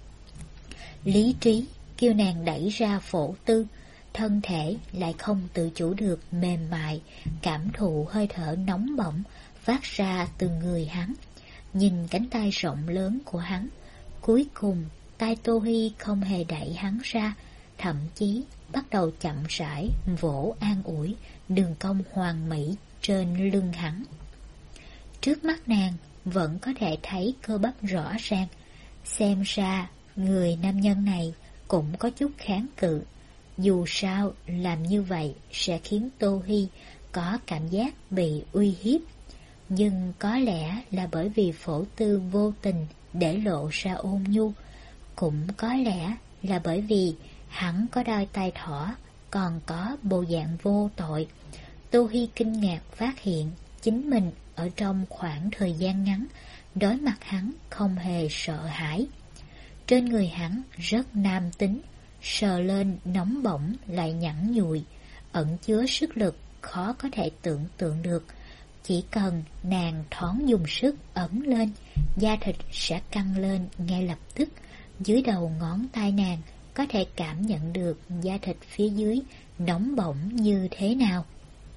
Lý trí kêu nàng đẩy ra Phổ Tư, thân thể lại không tự chủ được mềm mại, cảm thụ hơi thở nóng bỏng phát ra từ người hắn. Nhìn cánh tay rộng lớn của hắn, cuối cùng tay Tô Hi không hề đẩy hắn ra, thậm chí bắt đầu chậm rãi vỗ an ủi đường cong hoàn mỹ trên lưng hắn. Trước mắt nàng vẫn có thể thấy cơ bắp rõ ràng, xem ra người nam nhân này cũng có chút kháng cự. Dù sao làm như vậy sẽ khiến Tô Hi có cảm giác bị uy hiếp, nhưng có lẽ là bởi vì Phổ Tư vô tình để lộ ra ôn nhu, cũng có lẽ là bởi vì hắn có đôi tay thỏ, còn có bộ dạng vô tội. Tô Hi kinh ngạc phát hiện chính mình ở trong khoảng thời gian ngắn đối mặt hắn không hề sợ hãi. Trên người hắn rất nam tính, sờ lên nóng bỏng lại nhẵn nhụi, ẩn chứa sức lực khó có thể tưởng tượng được. Chỉ cần nàng thoáng dùng sức ấn lên, da thịt sẽ căng lên ngay lập tức. Dưới đầu ngón tay nàng có thể cảm nhận được da thịt phía dưới nóng bỏng như thế nào.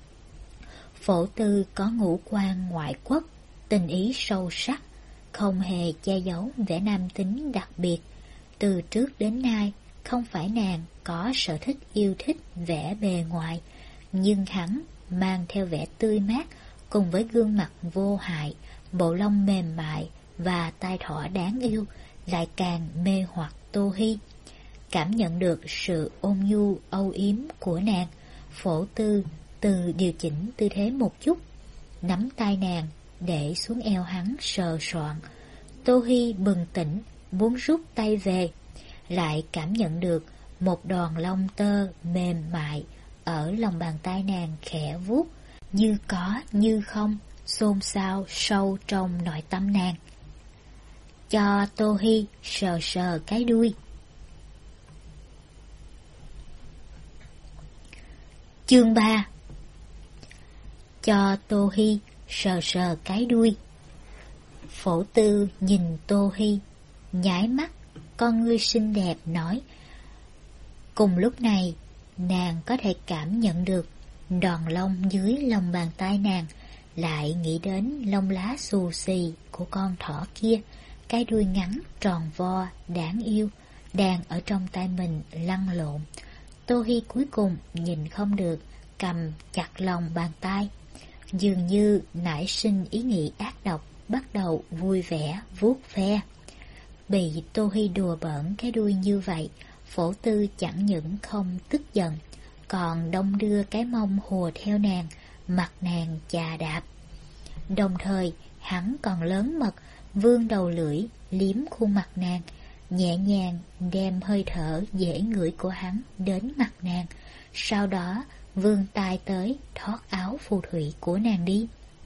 Phổ Tư có ngũ quan ngoại quốc, tình ý sâu sắc, không hề che giấu vẻ nam tính đặc biệt. Từ trước đến nay, không phải nàng có sở thích yêu thích vẻ bề ngoài, nhưng hắn mang theo vẻ tươi mát cùng với gương mặt vô hại, bộ lông mềm mại và tai thỏ đáng yêu lại càng mê hoặc Tô Hi. Cảm nhận được sự ôn nhu âu yếm của nàng, Phổ Tư từ điều chỉnh tư thế một chút, nắm tay nàng để xuống eo hắn sờ soạng. Tô Hi bừng tỉnh, muốn rút tay về, lại cảm nhận được một đòn lông tơ mềm mại ở lòng bàn tay nàng khẽ vuốt, như có như không, xôn xao sâu trong nội tâm nàng. Cho Tô Hi sờ sờ cái đuôi. Chương ba. Cho Tô Hi sờ sờ cái đuôi. Phổ Tư nhìn Tô Hi, nháy mắt, con ngươi xinh đẹp nói. Cùng lúc này, nàng có thể cảm nhận được đòn lông dưới lòng bàn tay nàng, lại nghĩ đến lông lá xù xì của con thỏ kia, cái đuôi ngắn tròn vo đáng yêu đang ở trong tay mình lăn lộn. Tô Hi cuối cùng nhìn không được, cầm chặt lòng bàn tay, dường như nảy sinh ý nghĩ ác độc, bắt đầu vui vẻ vuốt ve. Bị Tô Hi đùa bỡn cái đuôi như vậy, Phổ Tư chẳng những không tức giận, còn đong đưa cái mông hùa theo nàng, mặt nàng chà đạp. Đồng thời, hắn còn lớn mật vươn đầu lưỡi liếm khuôn mặt nàng, nhẹ nhàng đem hơi thở dễ ngửi của hắn đến mặt nàng, sau đó vươn tay tới thoát áo phù thủy của nàng đi.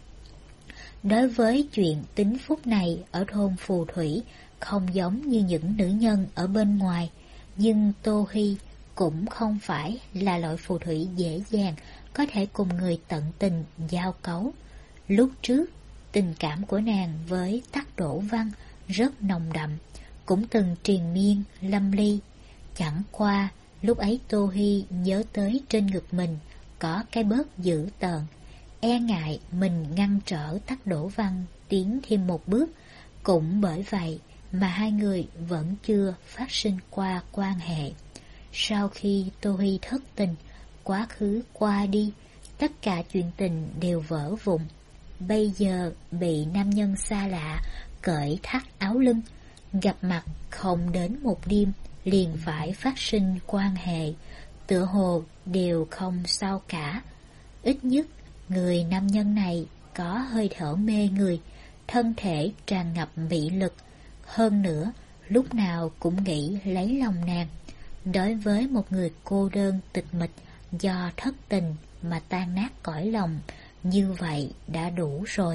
Đối với chuyện tính phúc này ở thôn phù thủy không giống như những nữ nhân ở bên ngoài, nhưng Tô Hi cũng không phải là loại phù thủy dễ dàng có thể cùng người tận tình giao cấu. Lúc trước, tình cảm của nàng với Tắc Đỗ Văn rất nồng đậm, cũng từng triền miên lâm ly. Chẳng qua, lúc ấy Tô Hi nhớ tới trên ngực mình có cái bớt dữ tợn, e ngại mình ngăn trở Tắc Đỗ Văn tiến thêm một bước. Cũng bởi vậy mà hai người vẫn chưa phát sinh qua quan hệ. Sau khi Tô Hi thất tình, quá khứ qua đi, tất cả chuyện tình đều vỡ vụn. Bây giờ bị nam nhân xa lạ cởi thắt áo lưng, gặp mặt không đến một đêm liền phải phát sinh quan hệ, tựa hồ đều không sao cả. Ít nhất người nam nhân này có hơi thở mê người, thân thể tràn ngập mị lực, hơn nữa lúc nào cũng nghĩ lấy lòng nàng. Đối với một người cô đơn tịch mịch do thất tình mà tan nát cõi lòng, như vậy đã đủ rồi.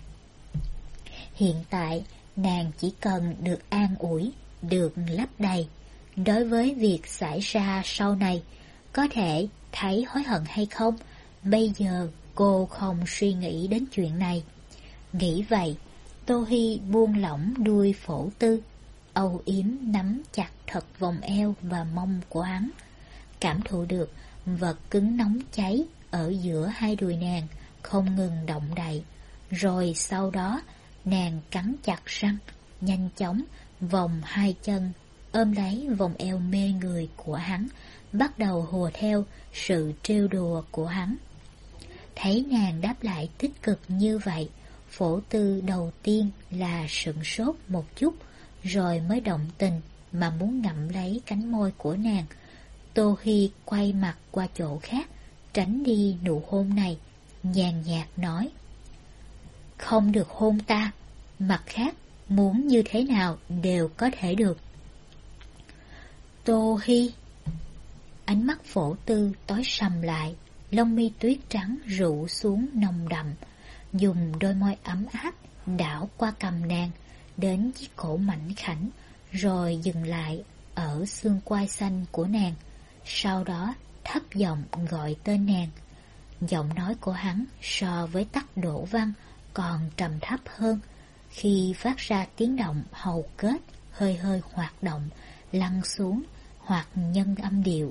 Hiện tại nàng chỉ cần được an ủi, được lấp đầy. Đối với việc xảy ra sau này, có thể thấy hối hận hay không, bây giờ cô không suy nghĩ đến chuyện này. Nghĩ vậy, Tô Hi buông lỏng đuôi Phổ Tư, âu yếm nắm chặt thật vòng eo và mông của hắn, cảm thụ được vật cứng nóng cháy ở giữa hai đùi nàng không ngừng động đậy. Rồi sau đó nàng cắn chặt răng, nhanh chóng vòng hai chân ôm lấy vòng eo mê người của hắn, bắt đầu hùa theo sự trêu đùa của hắn. Thấy nàng đáp lại tích cực như vậy, Phổ Tư đầu tiên là sửng sốt một chút, rồi mới động tình mà muốn ngậm lấy cánh môi của nàng. Tô Hi quay mặt qua chỗ khác, tránh đi nụ hôn này, nhàn nhạt nói: Không được hôn ta, mặt khác muốn như thế nào đều có thể được. Tô Hi. Ánh mắt Phổ Tư tối sầm lại, lông mi tuyết trắng rủ xuống nồng đậm, dùng đôi môi ấm áp đảo qua cằm nàng đến chiếc cổ mảnh khảnh, rồi dừng lại ở xương quai xanh của nàng. Sau đó thấp giọng gọi tên nàng. Giọng nói của hắn so với Tắc Đỗ Văn còn trầm thấp hơn, khi phát ra tiếng động hầu kết hơi hơi hoạt động, lăn xuống hoặc nhân âm điệu.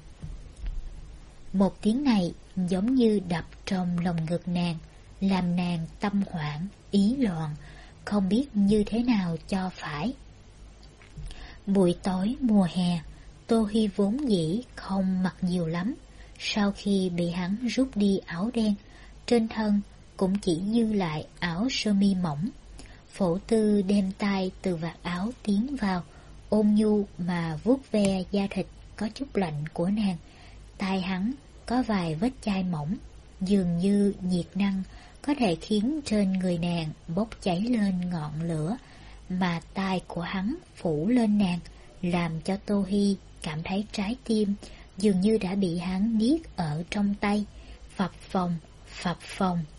Một tiếng này giống như đập trong lòng ngực nàng, làm nàng tâm hoảng, ý loạn, không biết như thế nào cho phải. Buổi tối mùa hè, Tô Hi vốn dĩ không mặc nhiều lắm. Sau khi bị hắn rút đi áo đen, trên thân cũng chỉ dư lại áo sơ mi mỏng. Phổ Tư đem tay từ vạt áo tiến vào, ôn nhu mà vuốt ve da thịt có chút lạnh của nàng. Tai hắn có vài vết chai mỏng, dường như nhiệt năng có thể khiến trên người nàng bốc cháy lên ngọn lửa, mà tai của hắn phủ lên nàng, làm cho Tô Hi cảm thấy trái tim dường như đã bị hắn niết ở trong tay, phập phồng, phập phồng,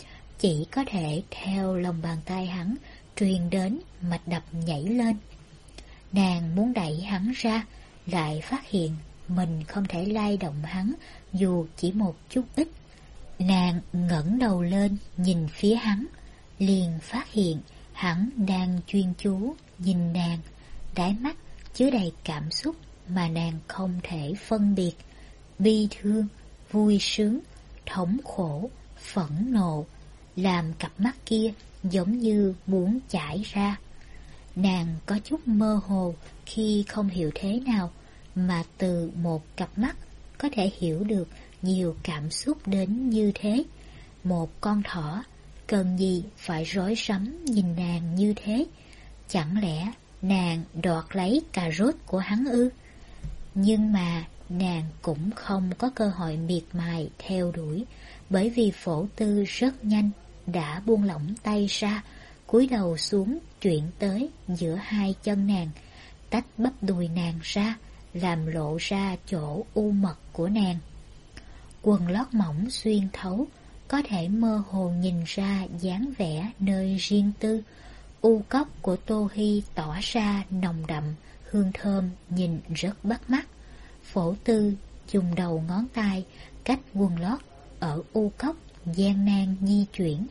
chỉ có thể theo lòng bàn tay hắn truyền đến mạch đập nhảy lên. Nàng muốn đẩy hắn ra, lại phát hiện mình không thể lay động hắn dù chỉ một chút ít. Nàng ngẩng đầu lên nhìn phía hắn, liền phát hiện hắn đang chuyên chú nhìn nàng, đáy mắt chứa đầy cảm xúc mà nàng không thể phân biệt: bi thương, vui sướng, thống khổ, phẫn nộ, làm cặp mắt kia giống như muốn chảy ra. Nàng có chút mơ hồ khi không hiểu thế nào mà từ một cặp mắt có thể hiểu được nhiều cảm xúc đến như thế. Một con thỏ cần gì phải rối rắm nhìn nàng như thế? Chẳng lẽ nàng đoạt lấy cà rốt của hắn ư? Nhưng mà nàng cũng không có cơ hội miệt mài theo đuổi, bởi vì Phổ Tư rất nhanh đã buông lỏng tay ra, cúi đầu xuống chuyển tới giữa hai chân nàng, tách bắp đùi nàng ra, làm lộ ra chỗ u mật của nàng. Quần lót mỏng xuyên thấu, có thể mơ hồ nhìn ra dáng vẻ nơi riêng tư. U cốc của Tô Hi tỏ ra nồng đậm, hương thơm nhìn rất bắt mắt. Phổ Tư dùng đầu ngón tay cách quần lót ở u cốc gian nan di chuyển.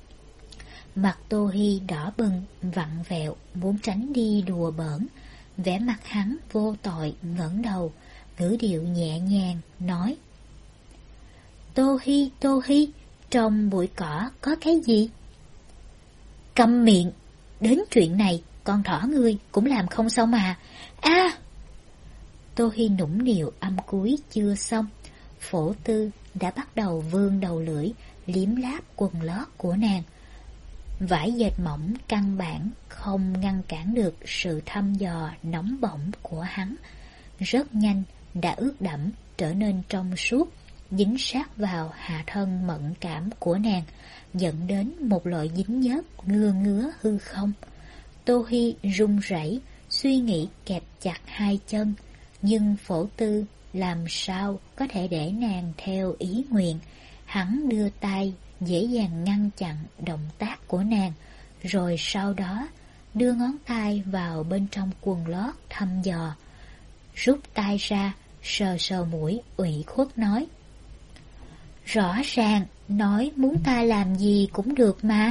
Mặt Tô Hi đỏ bừng, vặn vẹo, muốn tránh đi đùa bỡn. Vẻ mặt hắn vô tội ngẩng đầu, ngữ điệu nhẹ nhàng nói: Tô Hi, Tô Hi, trong bụi cỏ có cái gì? Câm miệng, đến chuyện này con thỏ ngươi cũng làm không xong mà. A! À! Tô Hi nũng nịu âm cúi chưa xong, Phổ Tư đã bắt đầu vươn đầu lưỡi liếm láp quần lót của nàng. Vải dệt mỏng căn bản không ngăn cản được sự thăm dò nóng bỏng của hắn. Rất nhanh đã ướt đẫm, trở nên trong suốt, dính sát vào hạ thân mẫn cảm của nàng, dẫn đến một loại dính nhớp ngưa ngứa hư không. Tô Hi run rẩy, suy nghĩ kẹp chặt hai chân, nhưng Phổ Tư làm sao có thể để nàng theo ý nguyện. Hắn đưa tay dễ dàng ngăn chặn động tác của nàng, rồi sau đó đưa ngón tay vào bên trong quần lót thăm dò. Rút tay ra, sờ sờ mũi ủy khuất nói: Rõ ràng nói muốn ta làm gì cũng được mà.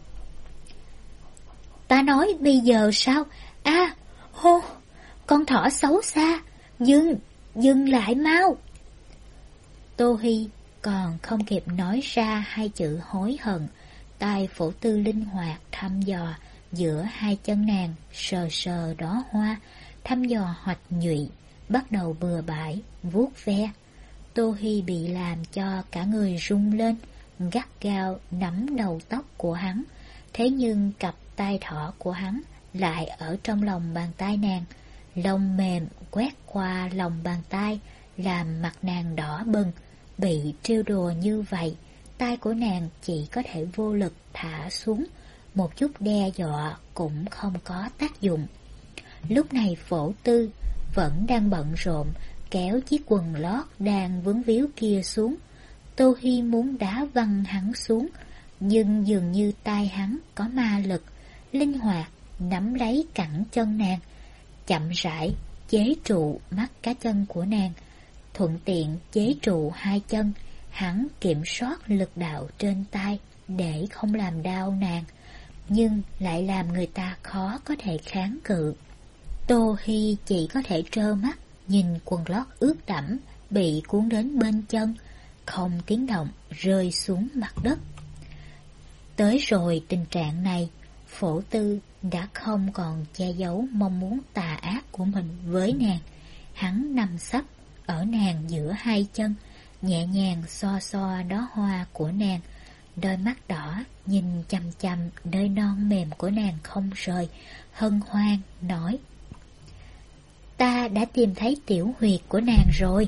Ta nói bây giờ sao? A, à, hô, con thỏ xấu xa, dừng, dừng lại mau. Tô Hi còn không kịp nói ra hai chữ hối hận, tay Phổ Tư linh hoạt thăm dò giữa hai chân nàng, sờ sờ đóa hoa, thăm dò hoạch nhụy, bắt đầu bừa bãi vuốt ve. Tô Hi bị làm cho cả người rung lên, gắt gao nắm đầu tóc của hắn, thế nhưng cặp tay thỏ của hắn lại ở trong lòng bàn tay nàng. Lông mềm quét qua lòng bàn tay, làm mặt nàng đỏ bừng. Bị trêu đùa như vậy, tay của nàng chỉ có thể vô lực thả xuống, một chút đe dọa cũng không có tác dụng. Lúc này Phổ Tư vẫn đang bận rộn kéo chiếc quần lót đang vướng víu kia xuống. Tô Hi muốn đá văng hắn xuống, nhưng dường như tay hắn có ma lực, linh hoạt nắm lấy cẳng chân nàng, chậm rãi chế trụ mắt cá chân của nàng, thuận tiện chế trụ hai chân. Hắn kiểm soát lực đạo trên tay để không làm đau nàng, nhưng lại làm người ta khó có thể kháng cự. Tô Hi chỉ có thể trơ mắt nhìn quần lót ướt đẫm bị cuốn đến bên chân, không tiếng động rơi xuống mặt đất. Tới rồi tình trạng này, Phổ Tư đã không còn che giấu mong muốn tà ác của mình với nàng. Hắn nằm sấp ở nàng giữa hai chân, nhẹ nhàng xoa xoa đóa hoa của nàng, đôi mắt đỏ nhìn chằm chằm nơi non mềm của nàng không rời, hân hoan nói: Ta đã tìm thấy tiểu huyệt của nàng rồi.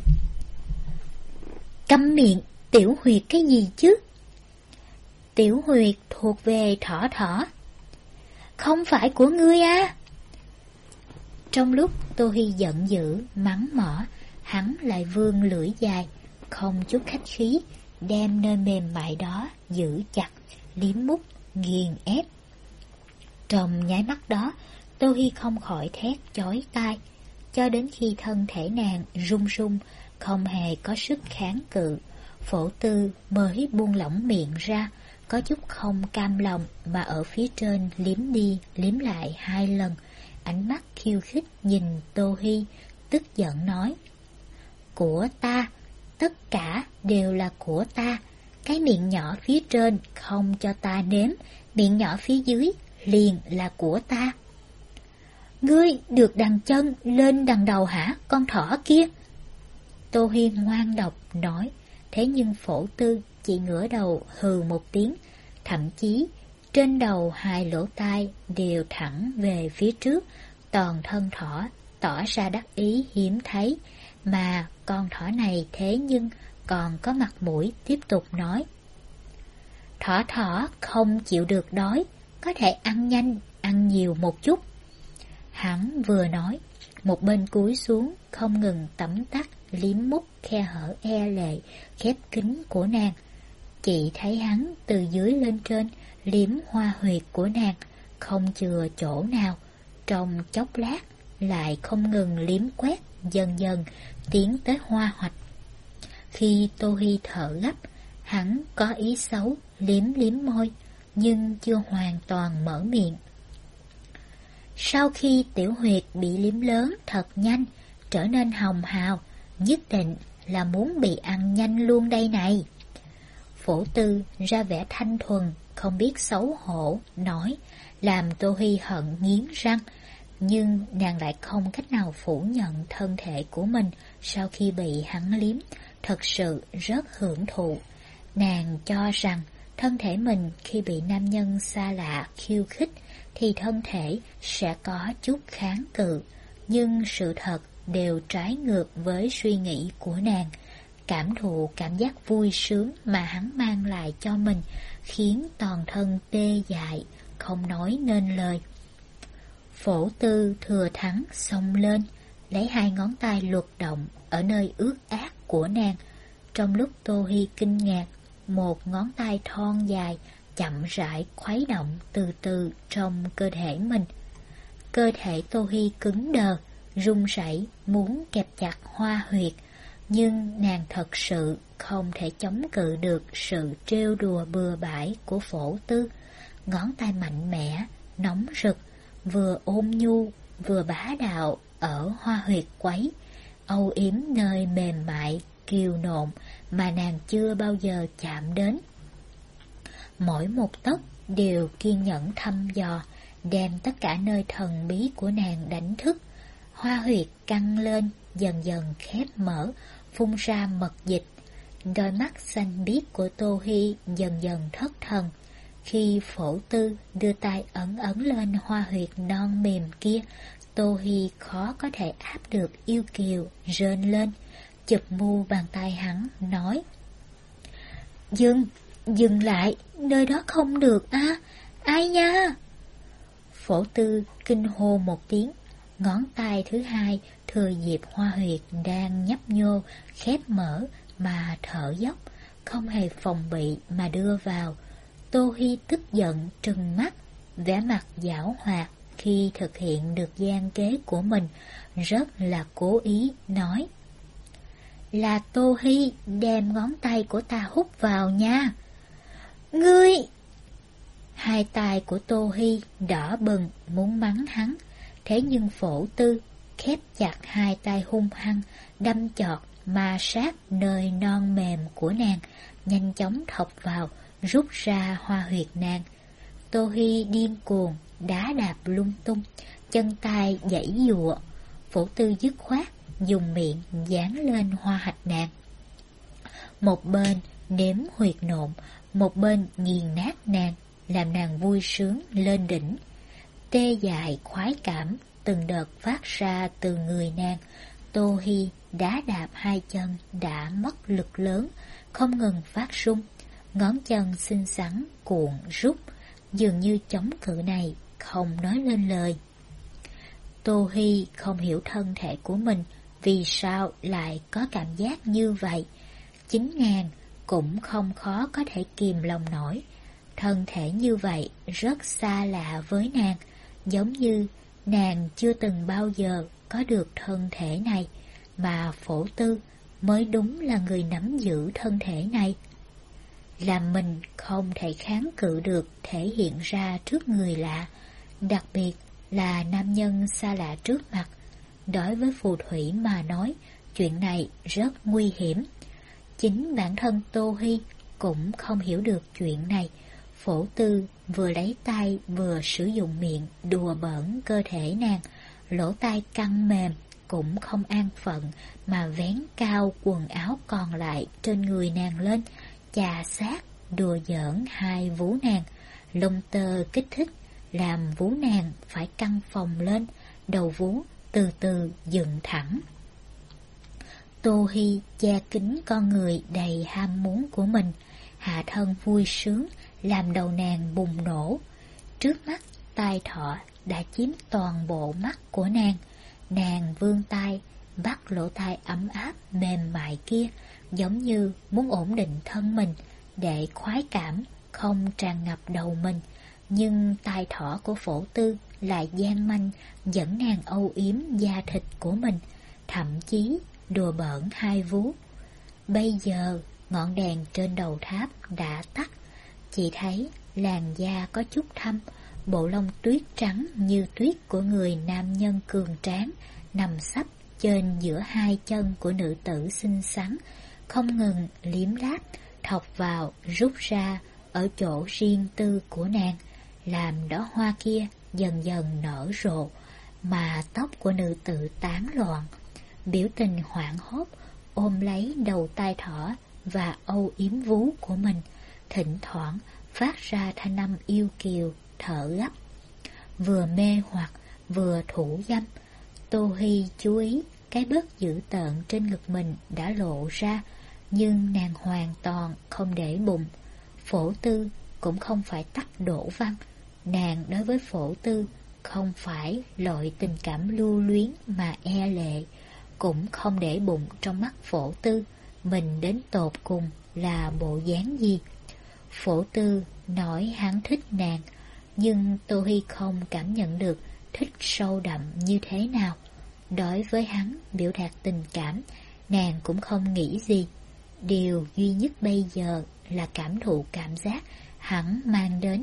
Câm miệng, tiểu huyệt cái gì chứ? Tiểu huyệt thuộc về thỏ thỏ. Không phải của ngươi à? Trong lúc Tô Hi giận dữ mắng mỏ, hắn lại vươn lưỡi dài, không chút khách khí đem nơi mềm mại đó giữ chặt, liếm mút, nghiền ép. Trong nháy mắt đó, Tô Hi không khỏi thét chói tai, cho đến khi thân thể nàng run run, không hề có sức kháng cự. Phổ Tư mới buông lỏng miệng ra, có chút không cam lòng mà ở phía trên liếm đi liếm lại hai lần, ánh mắt khiêu khích nhìn Tô Hi, tức giận nói: "Của ta, tất cả đều là của ta, cái miệng nhỏ phía trên không cho ta nếm, miệng nhỏ phía dưới liền là của ta." "Ngươi được đằng chân lên đằng đầu hả, con thỏ kia?" Tô Hi ngoan độc nói, thế nhưng Phổ Tư chỉ ngửa đầu hừ một tiếng, thậm chí trên đầu hai lỗ tai đều thẳng về phía trước, toàn thân thỏ tỏ ra đắc ý hiếm thấy, mà con thỏ này thế nhưng còn có mặt mũi tiếp tục nói: "Thỏ thỏ không chịu được đói, có thể ăn nhanh, ăn nhiều một chút." Hắn vừa nói, một bên cúi xuống không ngừng tẩm tắt liếm mút khe hở e lệ khép kín của nàng. Chị thấy hắn từ dưới lên trên liếm hoa huyệt của nàng, không chừa chỗ nào, trong chốc lát lại không ngừng liếm quét, dần dần tiến tới hoa hoạch. Khi Tô Hi thở gấp, hắn có ý xấu liếm liếm môi, nhưng chưa hoàn toàn mở miệng. Sau khi tiểu huyệt bị liếm lớn thật nhanh, trở nên hồng hào, nhất định là muốn bị ăn nhanh luôn đây này. Phổ Tư ra vẻ thanh thuần, không biết xấu hổ, nói, làm Tô Hi hận nghiến răng, nhưng nàng lại không cách nào phủ nhận thân thể của mình sau khi bị hắn liếm, thật sự rất hưởng thụ. Nàng cho rằng thân thể mình khi bị nam nhân xa lạ khiêu khích thì thân thể sẽ có chút kháng cự, nhưng sự thật đều trái ngược với suy nghĩ của nàng. Cảm thụ cảm giác vui sướng mà hắn mang lại cho mình khiến toàn thân tê dại, không nói nên lời. Phổ Tư thừa thắng xông lên, lấy hai ngón tay luật động ở nơi ướt át của nàng. Trong lúc Tô Hi kinh ngạc, một ngón tay thon dài chậm rãi khuấy động từ từ trong cơ thể mình. Cơ thể Tô Hi cứng đờ, run rẩy muốn kẹp chặt hoa huyệt, nhưng nàng thật sự không thể chống cự được sự trêu đùa bừa bãi của Phổ Tư. Ngón tay mạnh mẽ, nóng rực, vừa ôn nhu vừa bá đạo ở hoa huyệt quấy, âu yếm nơi mềm mại kiều nộn mà nàng chưa bao giờ chạm đến. Mỗi một tấc đều kiên nhẫn thăm dò, đem tất cả nơi thần bí của nàng đánh thức. Hoa huyệt căng lên, dần dần khép mở, phun ra mật dịch. Đôi mắt xanh biếc của Tô Hi dần dần thất thần. Khi Phổ Tư đưa tay ấn ấn lên hoa huyệt non mềm kia, Tô Hi khó có thể áp được yêu kiều rên lên, chụp mu bàn tay hắn, nói: "Dừng, dừng lại, nơi đó không được á, à, ai nha." Phổ Tư kinh hô một tiếng, ngón tay thứ hai thừa dịp hoa huyệt đang nhấp nhô, khép mở mà thở dốc, không hề phòng bị mà đưa vào. Tô Hi tức giận trừng mắt, vẻ mặt giảo hoạt khi thực hiện được gian kế của mình, rất là cố ý nói: "Là Tô Hi đem ngón tay của ta hút vào nha." "Ngươi!" Hai tay của Tô Hi đỏ bừng muốn mắng hắn, thế nhưng Phổ Tư khép chặt hai tay hung hăng, đâm chọt ma sát nơi non mềm của nàng, nhanh chóng thọc vào, rút ra hoa huyệt nàng. Tô Hi điên cuồng đá đạp lung tung, chân tay giãy giụa. Phổ Tư dứt khoát dùng miệng dán lên hoa hạch nàng, một bên nếm huyệt nộn, một bên nghiền nát nàng, làm nàng vui sướng lên đỉnh. Tê dại khoái cảm từng đợt phát ra từ người nàng. Tô Hi đá đạp hai chân đã mất lực lớn, không ngừng phát run, ngón chân xinh xắn cuộn rút, dường như chống cự này không nói lên lời. Tô Hi không hiểu thân thể của mình vì sao lại có cảm giác như vậy. Chính nàng cũng không khó có thể kìm lòng nổi. Thân thể như vậy rất xa lạ với nàng, giống như nàng chưa từng bao giờ có được thân thể này, mà Phổ Tư mới đúng là người nắm giữ thân thể này. Làm mình không thể kháng cự được thể hiện ra trước người lạ, đặc biệt là nam nhân xa lạ trước mặt. Đối với phù thủy mà nói, chuyện này rất nguy hiểm. Chính bản thân Tô Hi cũng không hiểu được chuyện này. Phổ Tư vừa lấy tay vừa sử dụng miệng đùa bỡn cơ thể nàng, lỗ tai căng mềm cũng không an phận mà vén cao quần áo còn lại trên người nàng lên, chà sát đùa giỡn hai vú nàng. Lông tơ kích thích làm vú nàng phải căng phồng lên, đầu vú từ từ dựng thẳng. Tô Hi che kín con người đầy ham muốn của mình, hạ thân vui sướng làm đầu nàng bùng nổ. Trước mắt tai thọ đã chiếm toàn bộ mắt của nàng. Nàng vươn tay bắt lỗ tai ấm áp mềm mại kia, giống như muốn ổn định thân mình để khoái cảm không tràn ngập đầu mình. Nhưng tai thọ của Phổ Tư lại gian manh dẫn nàng âu yếm da thịt của mình, thậm chí đùa bỡn hai vú. Bây giờ ngọn đèn trên đầu tháp đã tắt, chỉ thấy làn da có chút thâm, bộ lông tuyết trắng như tuyết của người nam nhân cường tráng nằm sấp trên giữa hai chân của nữ tử xinh xắn, không ngừng liếm láp, thọc vào rút ra ở chỗ riêng tư của nàng, làm đóa hoa kia dần dần nở rộ. Mà tóc của nữ tử tán loạn, biểu tình hoảng hốt ôm lấy đầu tai thỏ và âu yếm vú của mình, thỉnh thoảng phát ra thanh âm yêu kiều thở gấp, vừa mê hoặc vừa thủ dâm. Tô Hi chú ý cái bớt dữ tợn trên ngực mình đã lộ ra, nhưng nàng hoàn toàn không để bụng. Phổ Tư cũng không phải tắc đổ văn, nàng đối với Phổ Tư không phải loại tình cảm lưu luyến mà e lệ, cũng không để bụng trong mắt Phổ Tư mình đến tột cùng là bộ dáng gì. Phổ Tư nói hắn thích nàng, nhưng Tô Hi không cảm nhận được thích sâu đậm như thế nào. Đối với hắn biểu đạt tình cảm, nàng cũng không nghĩ gì. Điều duy nhất bây giờ là cảm thụ cảm giác hắn mang đến,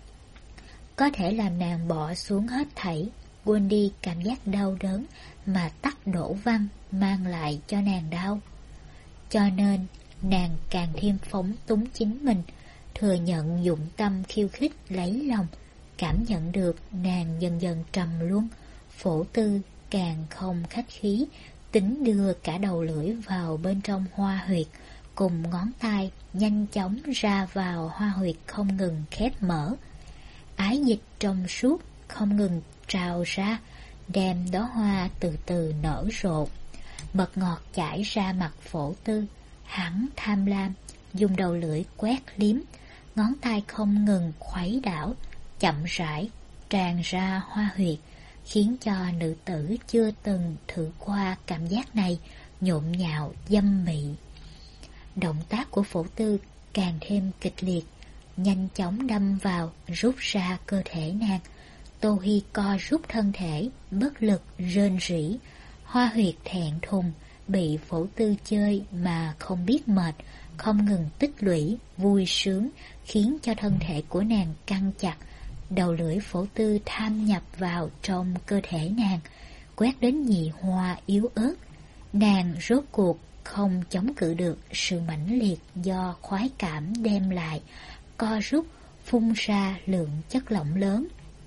có thể làm nàng bỏ xuống hết thảy, quên đi cảm giác đau đớn mà tắc đổ văn mang lại cho nàng đau. Cho nên nàng càng thêm phóng túng chính mình, thừa nhận dụng tâm khiêu khích lấy lòng. Cảm nhận được nàng dần dần trầm luân, Phổ Tư càng không khách khí, tính đưa cả đầu lưỡi vào bên trong hoa huyệt, cùng ngón tay nhanh chóng ra vào hoa huyệt không ngừng khép mở. Ái dịch trong suốt không ngừng trào ra, đem đóa hoa từ từ nở rộ. Mật ngọt chảy ra mặt Phổ Tư, hắn tham lam dùng đầu lưỡi quét liếm, ngón tay không ngừng khuấy đảo, chậm rãi tràn ra hoa huyệt, khiến cho nữ tử chưa từng thử qua cảm giác này nhộn nhạo dâm mị. Động tác của Phổ Tư càng thêm kịch liệt, nhanh chóng đâm vào rút ra cơ thể nàng. Tô Hi co rút thân thể, bất lực rên rỉ, hoa huyệt thẹn thùng bị Phổ Tư chơi mà không biết mệt, không ngừng tích lũy vui sướng, khiến cho thân thể của nàng căng chặt. Đầu lưỡi Phổ Tư tham nhập vào trong cơ thể nàng, quét đến nhị hoa yếu ớt. Nàng rốt cuộc không chống cự được sự mãnh liệt do khoái cảm đem lại, co rút phun ra lượng chất lỏng lớn.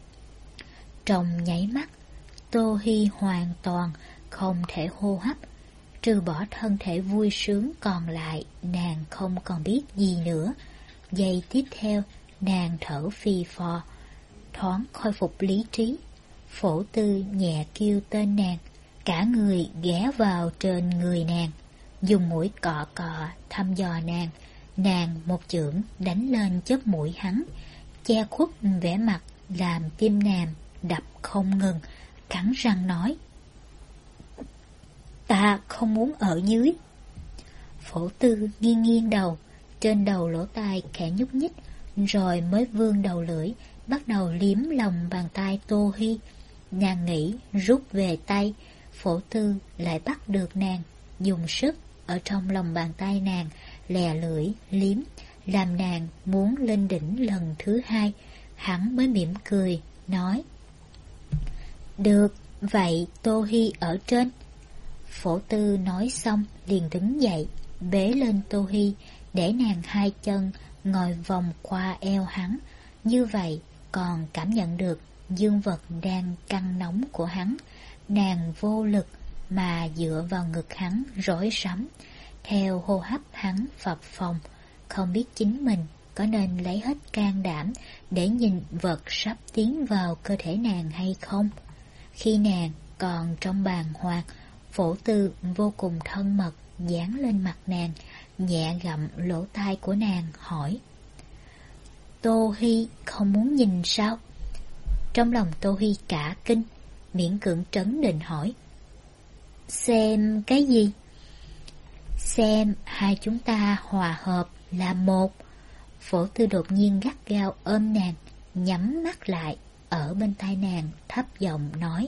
Trong nháy mắt, Tô Hi hoàn toàn không thể hô hấp, trừ bỏ thân thể vui sướng còn lại, nàng không còn biết gì nữa. Giây tiếp theo, nàng thở phì phò, thoáng khôi phục lý trí. Phổ Tư nhẹ kêu tên nàng, cả người ghé vào trên người nàng, dùng mũi cọ cọ thăm dò nàng. Nàng một chưởng đánh lên chóp mũi hắn, che khuất vẻ mặt làm tim nàng đập không ngừng, cắn răng nói: "Ta không muốn ở dưới." Phổ Tư nghiêng nghiêng đầu, trên đầu lỗ tai khẽ nhúc nhích, rồi mới vươn đầu lưỡi, bắt đầu liếm lòng bàn tay Tô Hi. Nàng nghĩ rút về tay, Phổ Tư lại bắt được nàng, dùng sức ở trong lòng bàn tay nàng, lè lưỡi, liếm, làm nàng muốn lên đỉnh lần thứ hai. Hắn mới mỉm cười, nói: Được, vậy Tô Hi ở trên. Phổ Tư nói xong liền đứng dậy, bế lên Tô Hi, để nàng hai chân ngồi vòng qua eo hắn. Như vậy còn cảm nhận được dương vật đang căng nóng của hắn. Nàng vô lực mà dựa vào ngực hắn rối rắm, theo hô hấp hắn phập phồng, không biết chính mình có nên lấy hết can đảm để nhìn vật sắp tiến vào cơ thể nàng hay không. Khi nàng còn trong bàng hoàng, Phổ Tư vô cùng thân mật dán lên mặt nàng, nhẹ gặm lỗ tai của nàng, hỏi: Tô Hi không muốn nhìn sao? Trong lòng Tô Hi cả kinh, miễn cưỡng trấn định hỏi: Xem cái gì? Xem hai chúng ta hòa hợp là một. Phổ Tư đột nhiên gắt gao ôm nàng, nhắm mắt lại, ở bên tai nàng thấp giọng nói: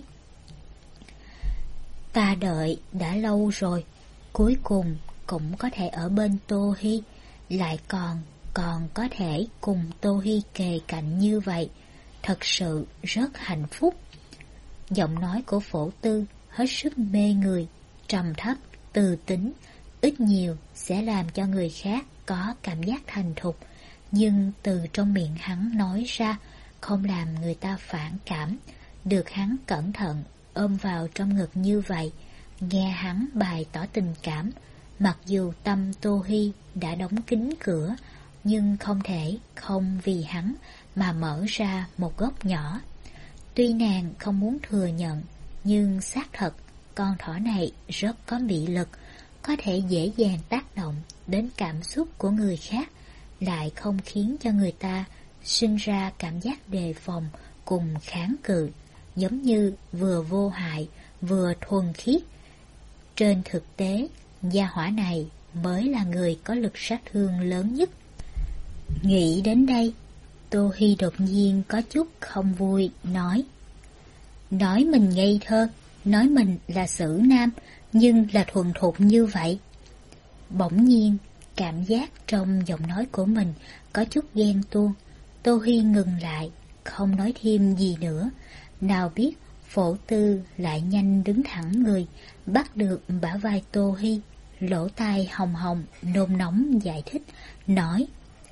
Ta đợi đã lâu rồi, cuối cùng cũng có thể ở bên Tô Hi, lại còn còn có thể cùng Tô Hi kề cạnh như vậy, thật sự rất hạnh phúc. Giọng nói của Phổ Tư hết sức mê người, trầm thấp, từ tính, ít nhiều sẽ làm cho người khác có cảm giác thành thục, nhưng từ trong miệng hắn nói ra không làm người ta phản cảm. Được hắn cẩn thận ôm vào trong ngực như vậy, nghe hắn bày tỏ tình cảm, mặc dù tâm Tô Hi đã đóng kín cửa, nhưng không thể không vì hắn mà mở ra một góc nhỏ. Tuy nàng không muốn thừa nhận, nhưng xác thật con thỏ này rất có mị lực, có thể dễ dàng tác động đến cảm xúc của người khác, lại không khiến cho người ta sinh ra cảm giác đề phòng cùng kháng cự, giống như vừa vô hại vừa thuần khiết. Trên thực tế, gia hỏa này mới là người có lực sát thương lớn nhất. Nghĩ đến đây, Tô Hi đột nhiên có chút không vui, nói: Nói mình ngây thơ, nói mình là xử nam, nhưng là thuần thục như vậy. Bỗng nhiên, cảm giác trong giọng nói của mình có chút ghen tuông. Tô Hi ngừng lại, không nói thêm gì nữa. Nào biết Phổ Tư lại nhanh đứng thẳng người, bắt được bả vai Tô Hi, lỗ tai hồng hồng, nôn nóng giải thích, nói: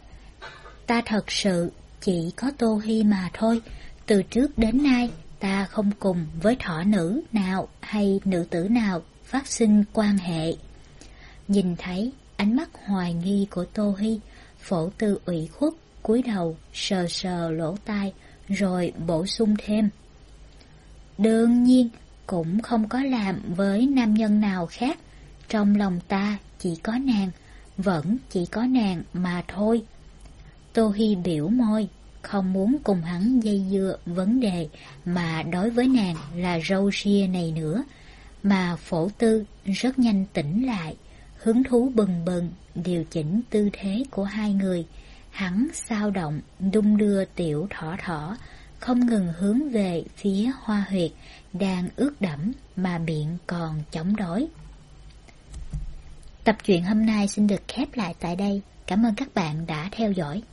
Ta thật sự chỉ có Tô Hi mà thôi. Từ trước đến nay, ta không cùng với thỏ nữ nào hay nữ tử nào phát sinh quan hệ. Nhìn thấy ánh mắt hoài nghi của Tô Hi, Phổ Tư ủy khuất cúi đầu sờ sờ lỗ tai, rồi bổ sung thêm: Đương nhiên cũng không có làm với nam nhân nào khác. Trong lòng ta chỉ có nàng, vẫn chỉ có nàng mà thôi. Tô Hi biểu môi, không muốn cùng hắn dây dưa vấn đề mà đối với nàng là râu ria này nữa. Mà Phổ Tư rất nhanh tỉnh lại, hứng thú bừng bừng điều chỉnh tư thế của hai người. Hắn sao động đung đưa tiểu thỏ thỏ, không ngừng hướng về phía hoa huyệt đang ướt đẫm mà miệng còn chống đối. Tập truyện hôm nay xin được khép lại tại đây. Cảm ơn các bạn đã theo dõi.